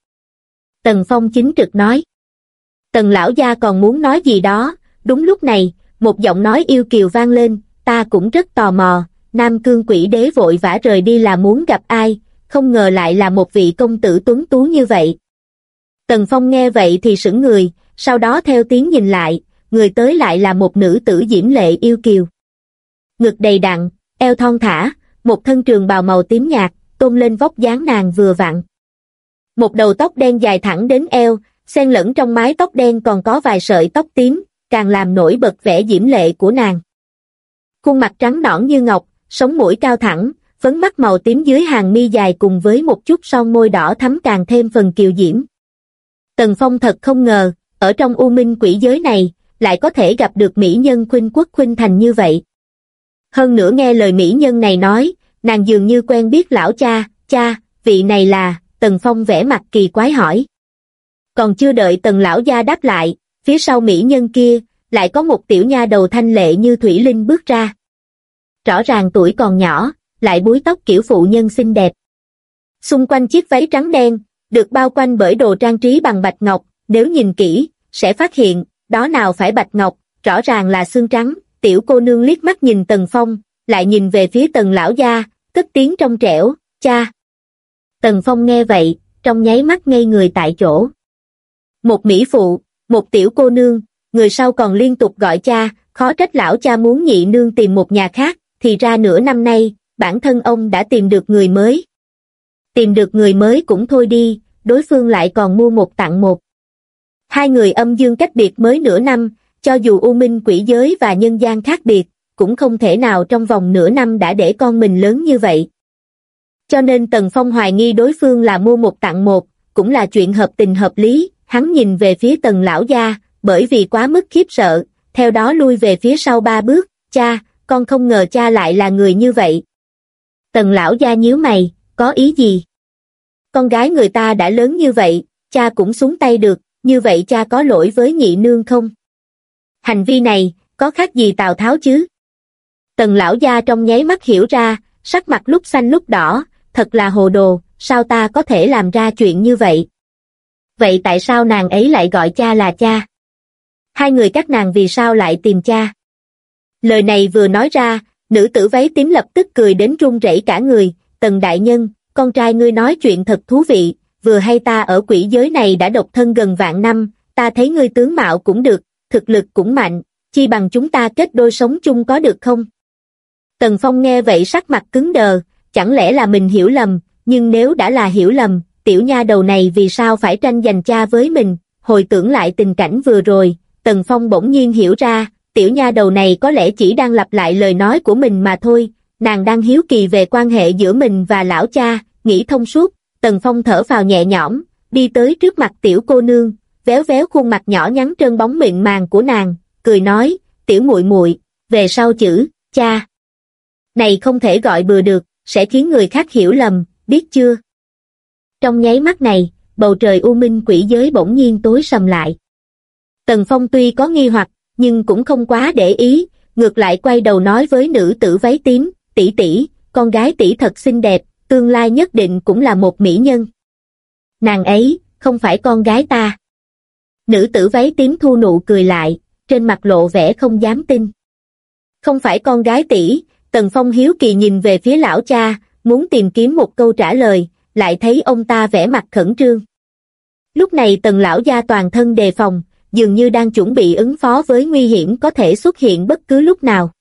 Tần Phong chính trực nói. Tần lão gia còn muốn nói gì đó, đúng lúc này, một giọng nói yêu kiều vang lên, ta cũng rất tò mò, Nam Cương Quỷ Đế vội vã rời đi là muốn gặp ai, không ngờ lại là một vị công tử tuấn tú như vậy. Tần Phong nghe vậy thì sững người, sau đó theo tiếng nhìn lại, người tới lại là một nữ tử diễm lệ yêu kiều. Ngực đầy đặn, eo thon thả, một thân trường bào màu tím nhạt, tôn lên vóc dáng nàng vừa vặn. Một đầu tóc đen dài thẳng đến eo, xen lẫn trong mái tóc đen còn có vài sợi tóc tím, càng làm nổi bật vẻ diễm lệ của nàng. Khuôn mặt trắng nõn như ngọc, sống mũi cao thẳng, phấn mắt màu tím dưới hàng mi dài cùng với một chút son môi đỏ thắm càng thêm phần kiều diễm. Tần Phong thật không ngờ, ở trong U Minh quỷ giới này, lại có thể gặp được mỹ nhân khuynh quốc khuynh thành như vậy. Hơn nữa nghe lời mỹ nhân này nói, nàng dường như quen biết lão cha, vị này là, Tần Phong vẻ mặt kỳ quái hỏi. Còn chưa đợi Tần lão gia đáp lại, phía sau mỹ nhân kia, lại có một tiểu nha đầu thanh lệ như thủy linh bước ra. Rõ ràng tuổi còn nhỏ, lại búi tóc kiểu phụ nhân xinh đẹp. Xung quanh chiếc váy trắng đen, được bao quanh bởi đồ trang trí bằng bạch ngọc, nếu nhìn kỹ, sẽ phát hiện, đó nào phải bạch ngọc, rõ ràng là xương trắng. Tiểu cô nương liếc mắt nhìn Tần Phong, lại nhìn về phía Tần lão gia, cất tiếng trong trẻo, cha. Tần Phong nghe vậy, trong nháy mắt ngây người tại chỗ. Một mỹ phụ, một tiểu cô nương, người sau còn liên tục gọi cha, khó trách lão cha muốn nhị nương tìm một nhà khác, thì ra nửa năm nay, bản thân ông đã tìm được người mới. Tìm được người mới cũng thôi đi, đối phương lại còn mua một tặng một. Hai người âm dương cách biệt mới nửa năm, cho dù U Minh quỷ giới và nhân gian khác biệt, cũng không thể nào trong vòng nửa năm đã để con mình lớn như vậy. Cho nên Tần Phong hoài nghi đối phương là mua một tặng một, cũng là chuyện hợp tình hợp lý. Hắn nhìn về phía Tần lão gia, bởi vì quá mức khiếp sợ, theo đó lui về phía sau 3 bước, cha, con không ngờ cha lại là người như vậy. Tần lão gia nhíu mày, có ý gì? Con gái người ta đã lớn như vậy, cha cũng xuống tay được, như vậy cha có lỗi với nhị nương không? Hành vi này, có khác gì Tào Tháo chứ? Tần lão gia trong nháy mắt hiểu ra, sắc mặt lúc xanh lúc đỏ, thật là hồ đồ, sao ta có thể làm ra chuyện như vậy? Vậy tại sao nàng ấy lại gọi cha là cha? Hai người các nàng vì sao lại tìm cha? Lời này vừa nói ra, nữ tử váy tím lập tức cười đến run rẩy cả người, Tần đại nhân, con trai ngươi nói chuyện thật thú vị, vừa hay ta ở quỷ giới này đã độc thân gần vạn năm, ta thấy ngươi tướng mạo cũng được, thực lực cũng mạnh, chi bằng chúng ta kết đôi sống chung có được không? Tần Phong nghe vậy sắc mặt cứng đờ, chẳng lẽ là mình hiểu lầm, nhưng nếu đã là hiểu lầm, tiểu nha đầu này vì sao phải tranh giành cha với mình? Hồi tưởng lại tình cảnh vừa rồi, Tần Phong bỗng nhiên hiểu ra, tiểu nha đầu này có lẽ chỉ đang lặp lại lời nói của mình mà thôi, nàng đang hiếu kỳ về quan hệ giữa mình và lão cha. Nghĩ thông suốt, Tần Phong thở phào nhẹ nhõm, đi tới trước mặt tiểu cô nương, véo véo khuôn mặt nhỏ nhắn trơn bóng mịn màng của nàng, cười nói, tiểu muội muội, về sau chữ cha này không thể gọi bừa được, sẽ khiến người khác hiểu lầm, biết chưa? Trong nháy mắt này, bầu trời U Minh quỷ giới bỗng nhiên tối sầm lại. Tần Phong tuy có nghi hoặc, nhưng cũng không quá để ý, ngược lại quay đầu nói với nữ tử váy tím, tỷ tỷ, con gái tỷ thật xinh đẹp, tương lai nhất định cũng là một mỹ nhân. Nàng ấy, không phải con gái ta. Nữ tử váy tím thu nụ cười lại, trên mặt lộ vẻ không dám tin. Không phải con gái tỷ. Tần Phong hiếu kỳ nhìn về phía lão cha, muốn tìm kiếm một câu trả lời, lại thấy ông ta vẻ mặt khẩn trương. Lúc này Tần lão gia toàn thân đề phòng, dường như đang chuẩn bị ứng phó với nguy hiểm có thể xuất hiện bất cứ lúc nào.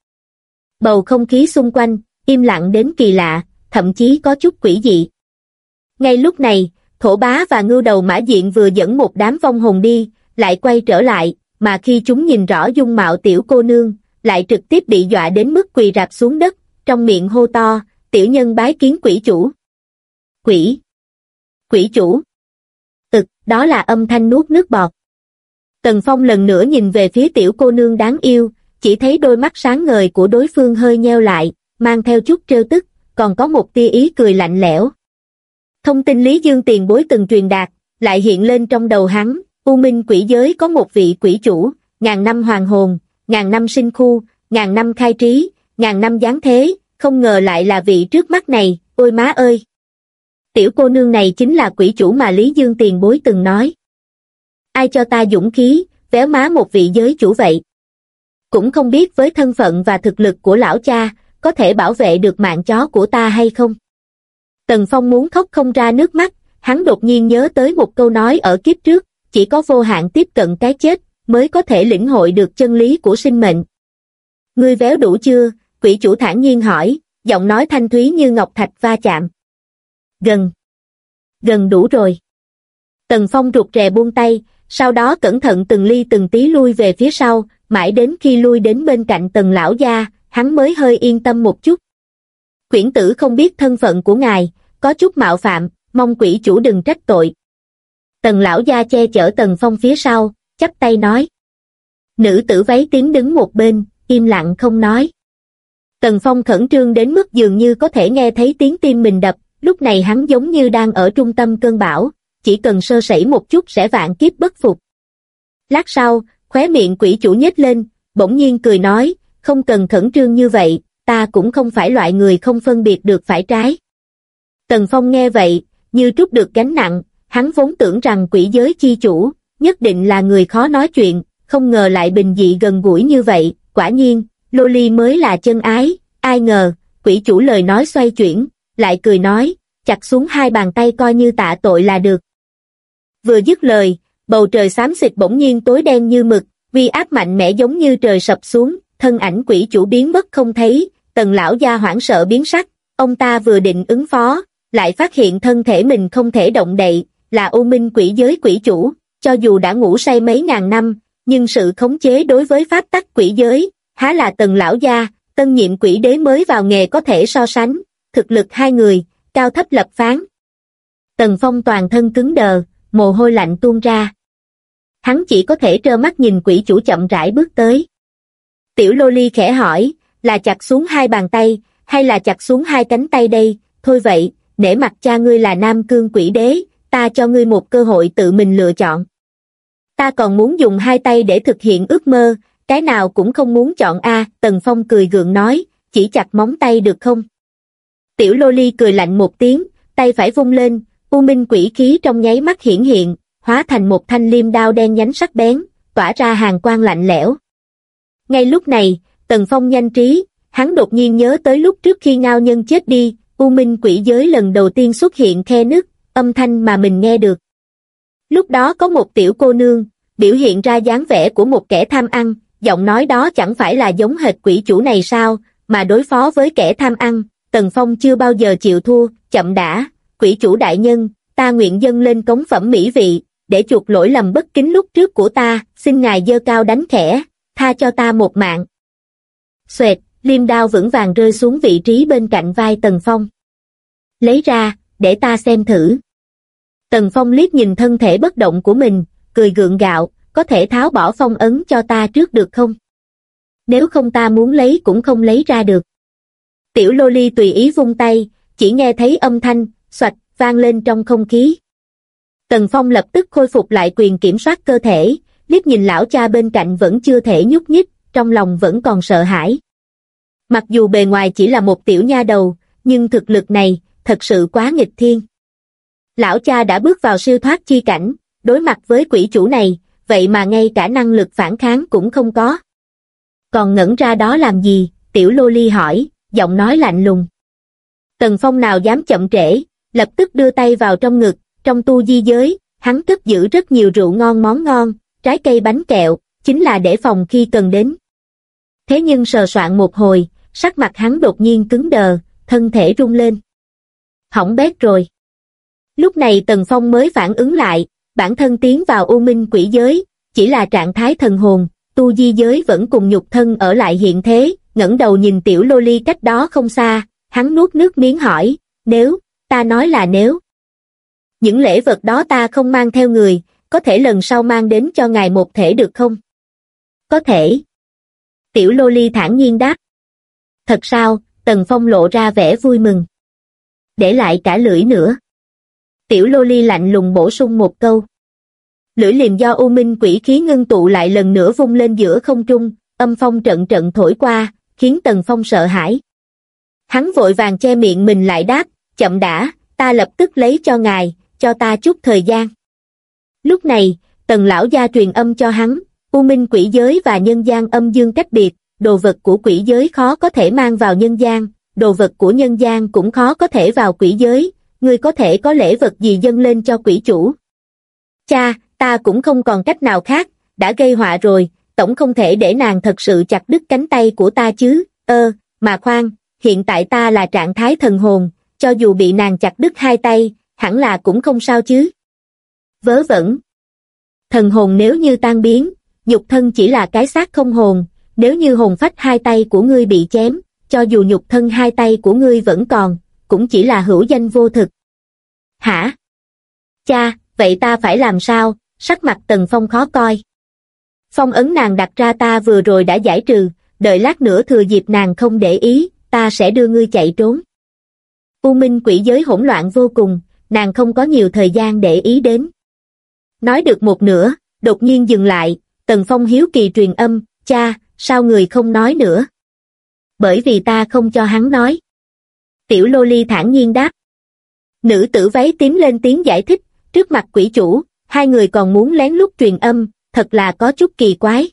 Bầu không khí xung quanh, im lặng đến kỳ lạ, thậm chí có chút quỷ dị. Ngay lúc này, Thổ Bá và Ngưu Đầu Mã Diện vừa dẫn một đám vong hồn đi, lại quay trở lại, mà khi chúng nhìn rõ dung mạo tiểu cô nương, lại trực tiếp bị dọa đến mức quỳ rạp xuống đất, trong miệng hô to, tiểu nhân bái kiến quỷ chủ. Quỷ chủ. Đó là âm thanh nuốt nước bọt. Tần Phong lần nữa nhìn về phía tiểu cô nương đáng yêu, chỉ thấy đôi mắt sáng ngời của đối phương hơi nheo lại, mang theo chút trêu tức, còn có một tia ý cười lạnh lẽo. Thông tin Lý Dương tiền bối từng truyền đạt, lại hiện lên trong đầu hắn, U Minh quỷ giới có một vị quỷ chủ, ngàn năm hoàng hồn, ngàn năm sinh khu, ngàn năm khai trí, ngàn năm giáng thế, không ngờ lại là vị trước mắt này, ôi má ơi! Tiểu cô nương này chính là quỷ chủ mà Lý Dương tiền bối từng nói. Ai cho ta dũng khí, véo má một vị giới chủ vậy? Cũng không biết với thân phận và thực lực của lão cha, có thể bảo vệ được mạng chó của ta hay không? Tần Phong muốn khóc không ra nước mắt, hắn đột nhiên nhớ tới một câu nói ở kiếp trước, chỉ có vô hạn tiếp cận cái chết, mới có thể lĩnh hội được chân lý của sinh mệnh. Ngươi véo đủ chưa? Quỷ chủ thản nhiên hỏi, giọng nói thanh thúy như ngọc thạch va chạm. Gần đủ rồi. Tần Phong rụt rè buông tay, sau đó cẩn thận từng ly từng tí lui về phía sau, mãi đến khi lui đến bên cạnh Tần lão gia, hắn mới hơi yên tâm một chút. Quyển tử không biết thân phận của ngài, có chút mạo phạm, mong quỷ chủ đừng trách tội. Tần lão gia che chở Tần Phong phía sau, chắp tay nói. Nữ tử váy tím đứng một bên, im lặng không nói. Tần Phong khẩn trương đến mức dường như có thể nghe thấy tiếng tim mình đập, lúc này hắn giống như đang ở trung tâm cơn bão, chỉ cần sơ sẩy một chút sẽ vạn kiếp bất phục. Lát sau, khóe miệng quỷ chủ nhếch lên, bỗng nhiên cười nói, không cần khẩn trương như vậy, ta cũng không phải loại người không phân biệt được phải trái. Tần Phong nghe vậy, như trút được gánh nặng, hắn vốn tưởng rằng quỷ giới chi chủ, nhất định là người khó nói chuyện, không ngờ lại bình dị gần gũi như vậy, quả nhiên, Loli mới là chân ái, ai ngờ, quỷ chủ lời nói xoay chuyển, lại cười nói, chặt xuống hai bàn tay coi như tạ tội là được. Vừa dứt lời, bầu trời xám xịt bỗng nhiên tối đen như mực, uy áp mạnh mẽ giống như trời sập xuống, thân ảnh quỷ chủ biến mất không thấy, Tần lão gia hoảng sợ biến sắc, ông ta vừa định ứng phó, lại phát hiện thân thể mình không thể động đậy, là U Minh quỷ giới quỷ chủ, cho dù đã ngủ say mấy ngàn năm, nhưng sự khống chế đối với pháp tắc quỷ giới, há là Tần lão gia, tân nhiệm quỷ đế mới vào nghề có thể so sánh, thực lực hai người, cao thấp lập phán. Tần Phong toàn thân cứng đờ, mồ hôi lạnh tuôn ra. Hắn chỉ có thể trơ mắt nhìn quỷ chủ chậm rãi bước tới. Tiểu Loli khẽ hỏi, là chặt xuống hai bàn tay, hay là chặt xuống hai cánh tay đây? Thôi vậy, nể mặt cha ngươi là Nam Cương quỷ đế, ta cho ngươi một cơ hội tự mình lựa chọn. Ta còn muốn dùng hai tay để thực hiện ước mơ, cái nào cũng không muốn chọn a. Tần Phong cười gượng nói, chỉ chặt móng tay được không? Tiểu Loli cười lạnh một tiếng, tay phải vung lên, U Minh quỷ khí trong nháy mắt hiển hiện, hóa thành một thanh liêm đao đen nhánh sắc bén, tỏa ra hàn quang lạnh lẽo. Ngay lúc này, Tần Phong nhanh trí, hắn đột nhiên nhớ tới lúc trước khi Ngao Nhân chết đi, U Minh quỷ giới lần đầu tiên xuất hiện khe nứt, âm thanh mà mình nghe được. Lúc đó có một tiểu cô nương, biểu hiện ra dáng vẻ của một kẻ tham ăn, giọng nói đó chẳng phải là giống hệt quỷ chủ này sao, mà đối phó với kẻ tham ăn, Tần Phong chưa bao giờ chịu thua, chậm đã, quỷ chủ đại nhân, ta nguyện dâng lên cống phẩm mỹ vị, để chuộc lỗi lầm bất kính lúc trước của ta, xin ngài giơ cao đánh khẽ, tha cho ta một mạng. Xoẹt, liêm đao vững vàng rơi xuống vị trí bên cạnh vai Tần Phong. Lấy ra, để ta xem thử. Tần Phong liếc nhìn thân thể bất động của mình, cười gượng gạo, có thể tháo bỏ phong ấn cho ta trước được không? Nếu không ta muốn lấy cũng không lấy ra được. Tiểu Loli tùy ý vung tay, chỉ nghe thấy âm thanh, xoạch, vang lên trong không khí. Tần Phong lập tức khôi phục lại quyền kiểm soát cơ thể, liếc nhìn lão cha bên cạnh vẫn chưa thể nhúc nhích, trong lòng vẫn còn sợ hãi. Mặc dù bề ngoài chỉ là một tiểu nha đầu, nhưng thực lực này, thật sự quá nghịch thiên. Lão cha đã bước vào siêu thoát chi cảnh, đối mặt với quỷ chủ này, vậy mà ngay cả năng lực phản kháng cũng không có. Còn ngẩn ra đó làm gì? Tiểu Loli hỏi, giọng nói lạnh lùng. Tần Phong nào dám chậm trễ, lập tức đưa tay vào trong ngực, trong tu di giới, hắn cất giữ rất nhiều rượu ngon món ngon, trái cây bánh kẹo, chính là để phòng khi cần đến. Thế nhưng sờ soạn một hồi, sắc mặt hắn đột nhiên cứng đờ, thân thể rung lên. Hỏng bét rồi. Lúc này Tần Phong mới phản ứng lại, bản thân tiến vào U Minh quỷ giới, chỉ là trạng thái thần hồn, tu di giới vẫn cùng nhục thân ở lại hiện thế, ngẩng đầu nhìn tiểu Loli cách đó không xa, hắn nuốt nước miếng hỏi, nếu, ta nói là nếu. Những lễ vật đó ta không mang theo người, có thể lần sau mang đến cho ngài một thể được không? Có thể. Tiểu Loli thản nhiên đáp. Thật sao? Tần Phong lộ ra vẻ vui mừng. Để lại cả lưỡi nữa. Tiểu Loli lạnh lùng bổ sung một câu. Lưỡi liềm do U Minh quỷ khí ngưng tụ lại lần nữa vung lên giữa không trung, âm phong trận trận thổi qua, khiến Tần Phong sợ hãi. Hắn vội vàng che miệng mình lại đáp, chậm đã, ta lập tức lấy cho ngài, cho ta chút thời gian. Lúc này, Tần lão gia truyền âm cho hắn, U Minh quỷ giới và nhân gian âm dương cách biệt, đồ vật của quỷ giới khó có thể mang vào nhân gian, đồ vật của nhân gian cũng khó có thể vào quỷ giới, ngươi có thể có lễ vật gì dâng lên cho quỷ chủ. Cha, ta cũng không còn cách nào khác, đã gây họa rồi, tổng không thể để nàng thật sự chặt đứt cánh tay của ta chứ, mà khoan, hiện tại ta là trạng thái thần hồn, cho dù bị nàng chặt đứt hai tay, hẳn là cũng không sao chứ. Vớ vẩn. Thần hồn nếu như tan biến, nhục thân chỉ là cái xác không hồn, nếu như hồn phách hai tay của ngươi bị chém, cho dù nhục thân hai tay của ngươi vẫn còn, cũng chỉ là hữu danh vô thực. Hả? Cha, vậy ta phải làm sao? Sắc mặt Tần Phong khó coi. Phong ấn nàng đặt ra ta vừa rồi đã giải trừ, đợi lát nữa thừa dịp nàng không để ý, ta sẽ đưa ngươi chạy trốn. U Minh quỷ giới hỗn loạn vô cùng, nàng không có nhiều thời gian để ý đến. Nói được một nửa, đột nhiên dừng lại, Tần Phong hiếu kỳ truyền âm, cha, sao người không nói nữa? Bởi vì ta không cho hắn nói. Tiểu Lô Ly thản nhiên đáp. Nữ tử váy tím lên tiếng giải thích, trước mặt quỷ chủ, hai người còn muốn lén lút truyền âm, thật là có chút kỳ quái.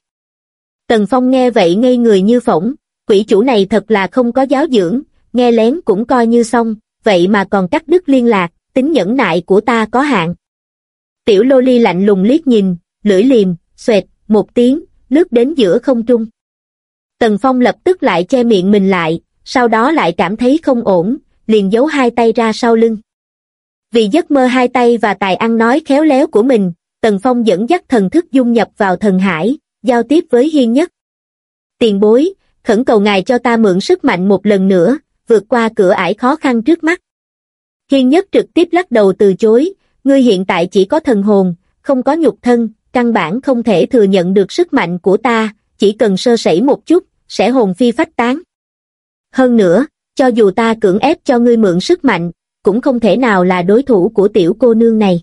Tần Phong nghe vậy ngây người như phỗng, quỷ chủ này thật là không có giáo dưỡng, nghe lén cũng coi như xong, vậy mà còn cắt đứt liên lạc, tính nhẫn nại của ta có hạn. Tiểu Lô Ly lạnh lùng liếc nhìn, lưỡi liềm, xoẹt, một tiếng, lướt đến giữa không trung. Tần Phong lập tức lại che miệng mình lại, sau đó lại cảm thấy không ổn, liền giấu hai tay ra sau lưng. Vì giấc mơ hai tay và tài ăn nói khéo léo của mình, Tần Phong dẫn dắt thần thức dung nhập vào thần hải, giao tiếp với Hiên Nhất. Tiền bối, khẩn cầu ngài cho ta mượn sức mạnh một lần nữa, vượt qua cửa ải khó khăn trước mắt. Hiên Nhất trực tiếp lắc đầu từ chối, ngươi hiện tại chỉ có thần hồn, không có nhục thân, căn bản không thể thừa nhận được sức mạnh của ta, chỉ cần sơ sẩy một chút, sẽ hồn phi phách tán. Hơn nữa, cho dù ta cưỡng ép cho ngươi mượn sức mạnh, cũng không thể nào là đối thủ của tiểu cô nương này.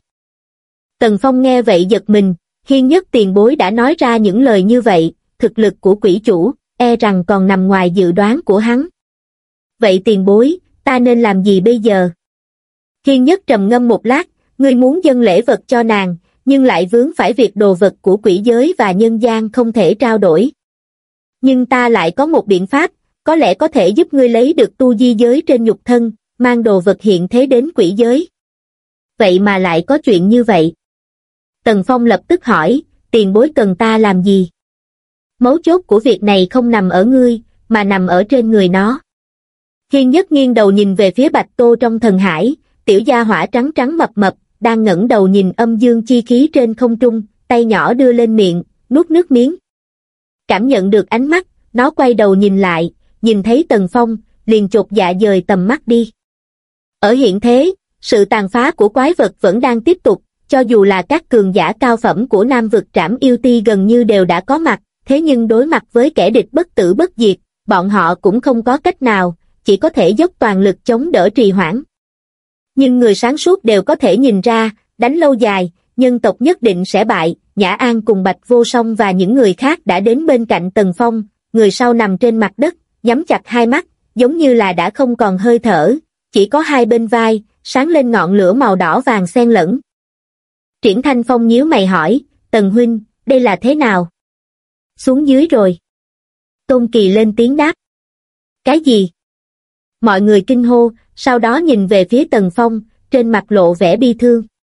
Tần Phong nghe vậy giật mình, Hiên Nhất tiền bối đã nói ra những lời như vậy, thực lực của quỷ chủ, e rằng còn nằm ngoài dự đoán của hắn. Vậy tiền bối, ta nên làm gì bây giờ? Hiên Nhất trầm ngâm một lát, ngươi muốn dâng lễ vật cho nàng, nhưng lại vướng phải việc đồ vật của quỷ giới và nhân gian không thể trao đổi. Nhưng ta lại có một biện pháp, có lẽ có thể giúp ngươi lấy được tu di giới trên nhục thân, mang đồ vật hiện thế đến quỷ giới. Vậy mà lại có chuyện như vậy. Tần Phong lập tức hỏi, tiền bối cần ta làm gì? Mấu chốt của việc này không nằm ở ngươi, mà nằm ở trên người nó. Hiên Nhất nghiêng đầu nhìn về phía Bạch Tô trong thần hải, tiểu gia hỏa trắng trắng mập mập, đang ngẩng đầu nhìn âm dương chi khí trên không trung, tay nhỏ đưa lên miệng, nuốt nước miếng. Cảm nhận được ánh mắt, nó quay đầu nhìn lại, nhìn thấy Tần Phong, liền chột dạ dời tầm mắt đi. Ở hiện thế, sự tàn phá của quái vật vẫn đang tiếp tục, cho dù là các cường giả cao phẩm của Nam vực Trảm Yêu Ti gần như đều đã có mặt, thế nhưng đối mặt với kẻ địch bất tử bất diệt, bọn họ cũng không có cách nào, chỉ có thể dốc toàn lực chống đỡ trì hoãn. Nhưng người sáng suốt đều có thể nhìn ra, đánh lâu dài, nhân tộc nhất định sẽ bại. Nhã An cùng Bạch Vô Song và những người khác đã đến bên cạnh Tần Phong, người sau nằm trên mặt đất, nhắm chặt hai mắt, giống như là đã không còn hơi thở, chỉ có hai bên vai, sáng lên ngọn lửa màu đỏ vàng xen lẫn. Triển Thanh Phong nhíu mày hỏi, Tần huynh, đây là thế nào? Xuống dưới rồi. Tôn Kỳ lên tiếng đáp. Cái gì? Mọi người kinh hô, sau đó nhìn về phía Tần Phong, trên mặt lộ vẻ bi thương.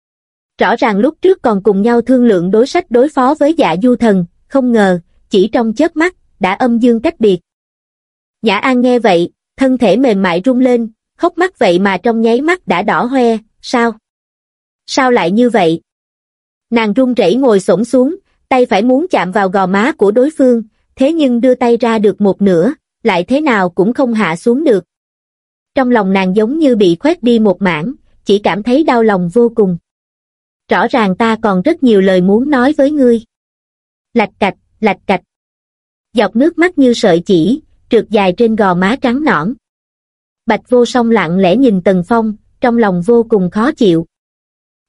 Rõ ràng lúc trước còn cùng nhau thương lượng đối sách đối phó với Dạ Du Thần, không ngờ, chỉ trong chớp mắt, đã âm dương cách biệt. Nhã An nghe vậy, thân thể mềm mại rung lên, hốc mắt vậy mà trong nháy mắt đã đỏ hoe, sao? Sao lại như vậy? Nàng run rẩy ngồi xổm xuống, tay phải muốn chạm vào gò má của đối phương, thế nhưng đưa tay ra được một nửa, lại thế nào cũng không hạ xuống được. Trong lòng nàng giống như bị khoét đi một mảng, chỉ cảm thấy đau lòng vô cùng. Rõ ràng ta còn rất nhiều lời muốn nói với ngươi. Lạch cạch, lạch cạch. Giọt nước mắt như sợi chỉ, trượt dài trên gò má trắng nõn. Bạch Vô Song lặng lẽ nhìn Tần Phong, trong lòng vô cùng khó chịu.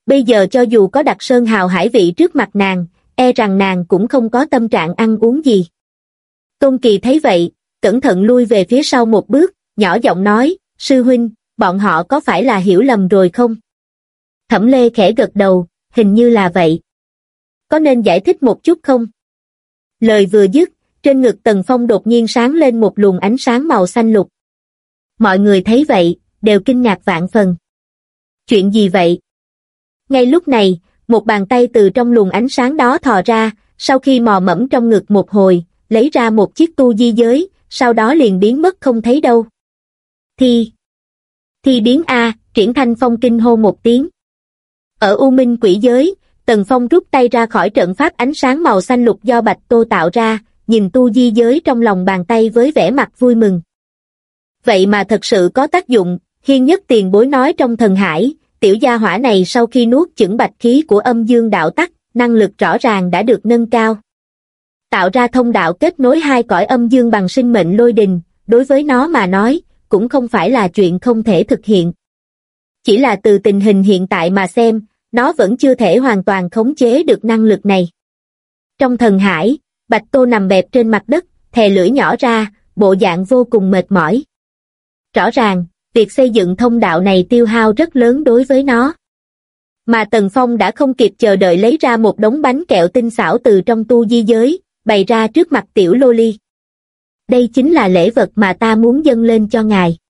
Bây giờ cho dù có Đặc Sơn Hào hải vị trước mặt nàng, e rằng nàng cũng không có tâm trạng ăn uống gì. Tôn Kỳ thấy vậy, cẩn thận lui về phía sau một bước, nhỏ giọng nói, sư huynh, bọn họ có phải là hiểu lầm rồi không? Thẩm Lê khẽ gật đầu, hình như là vậy. Có nên giải thích một chút không? Lời vừa dứt, trên ngực Tần Phong đột nhiên sáng lên một luồng ánh sáng màu xanh lục. Mọi người thấy vậy, đều kinh ngạc vạn phần. Chuyện gì vậy? Ngay lúc này, một bàn tay từ trong luồng ánh sáng đó thò ra, sau khi mò mẫm trong ngực một hồi, lấy ra một chiếc tu di giới, sau đó liền biến mất không thấy đâu. Thi biến A, Triển Thanh Phong kinh hô một tiếng. Ở U Minh Quỷ Giới, Tần Phong rút tay ra khỏi trận pháp ánh sáng màu xanh lục do Bạch Tô tạo ra, nhìn tu di giới trong lòng bàn tay với vẻ mặt vui mừng. Vậy mà thật sự có tác dụng, Hiên Nhất tiền bối nói trong thần hải, tiểu gia hỏa này sau khi nuốt chửng bạch khí của âm dương đạo tắc, năng lực rõ ràng đã được nâng cao. Tạo ra thông đạo kết nối hai cõi âm dương bằng sinh mệnh lôi đình, đối với nó mà nói, cũng không phải là chuyện không thể thực hiện. Chỉ là từ tình hình hiện tại mà xem, nó vẫn chưa thể hoàn toàn khống chế được năng lực này. Trong thần hải, Bạch Tô nằm bẹp trên mặt đất, thè lưỡi nhỏ ra, bộ dạng vô cùng mệt mỏi. Rõ ràng, việc xây dựng thông đạo này tiêu hao rất lớn đối với nó. Mà Tần Phong đã không kịp chờ đợi lấy ra một đống bánh kẹo tinh xảo từ trong tu di giới, bày ra trước mặt tiểu lô ly. Đây chính là lễ vật mà ta muốn dâng lên cho ngài.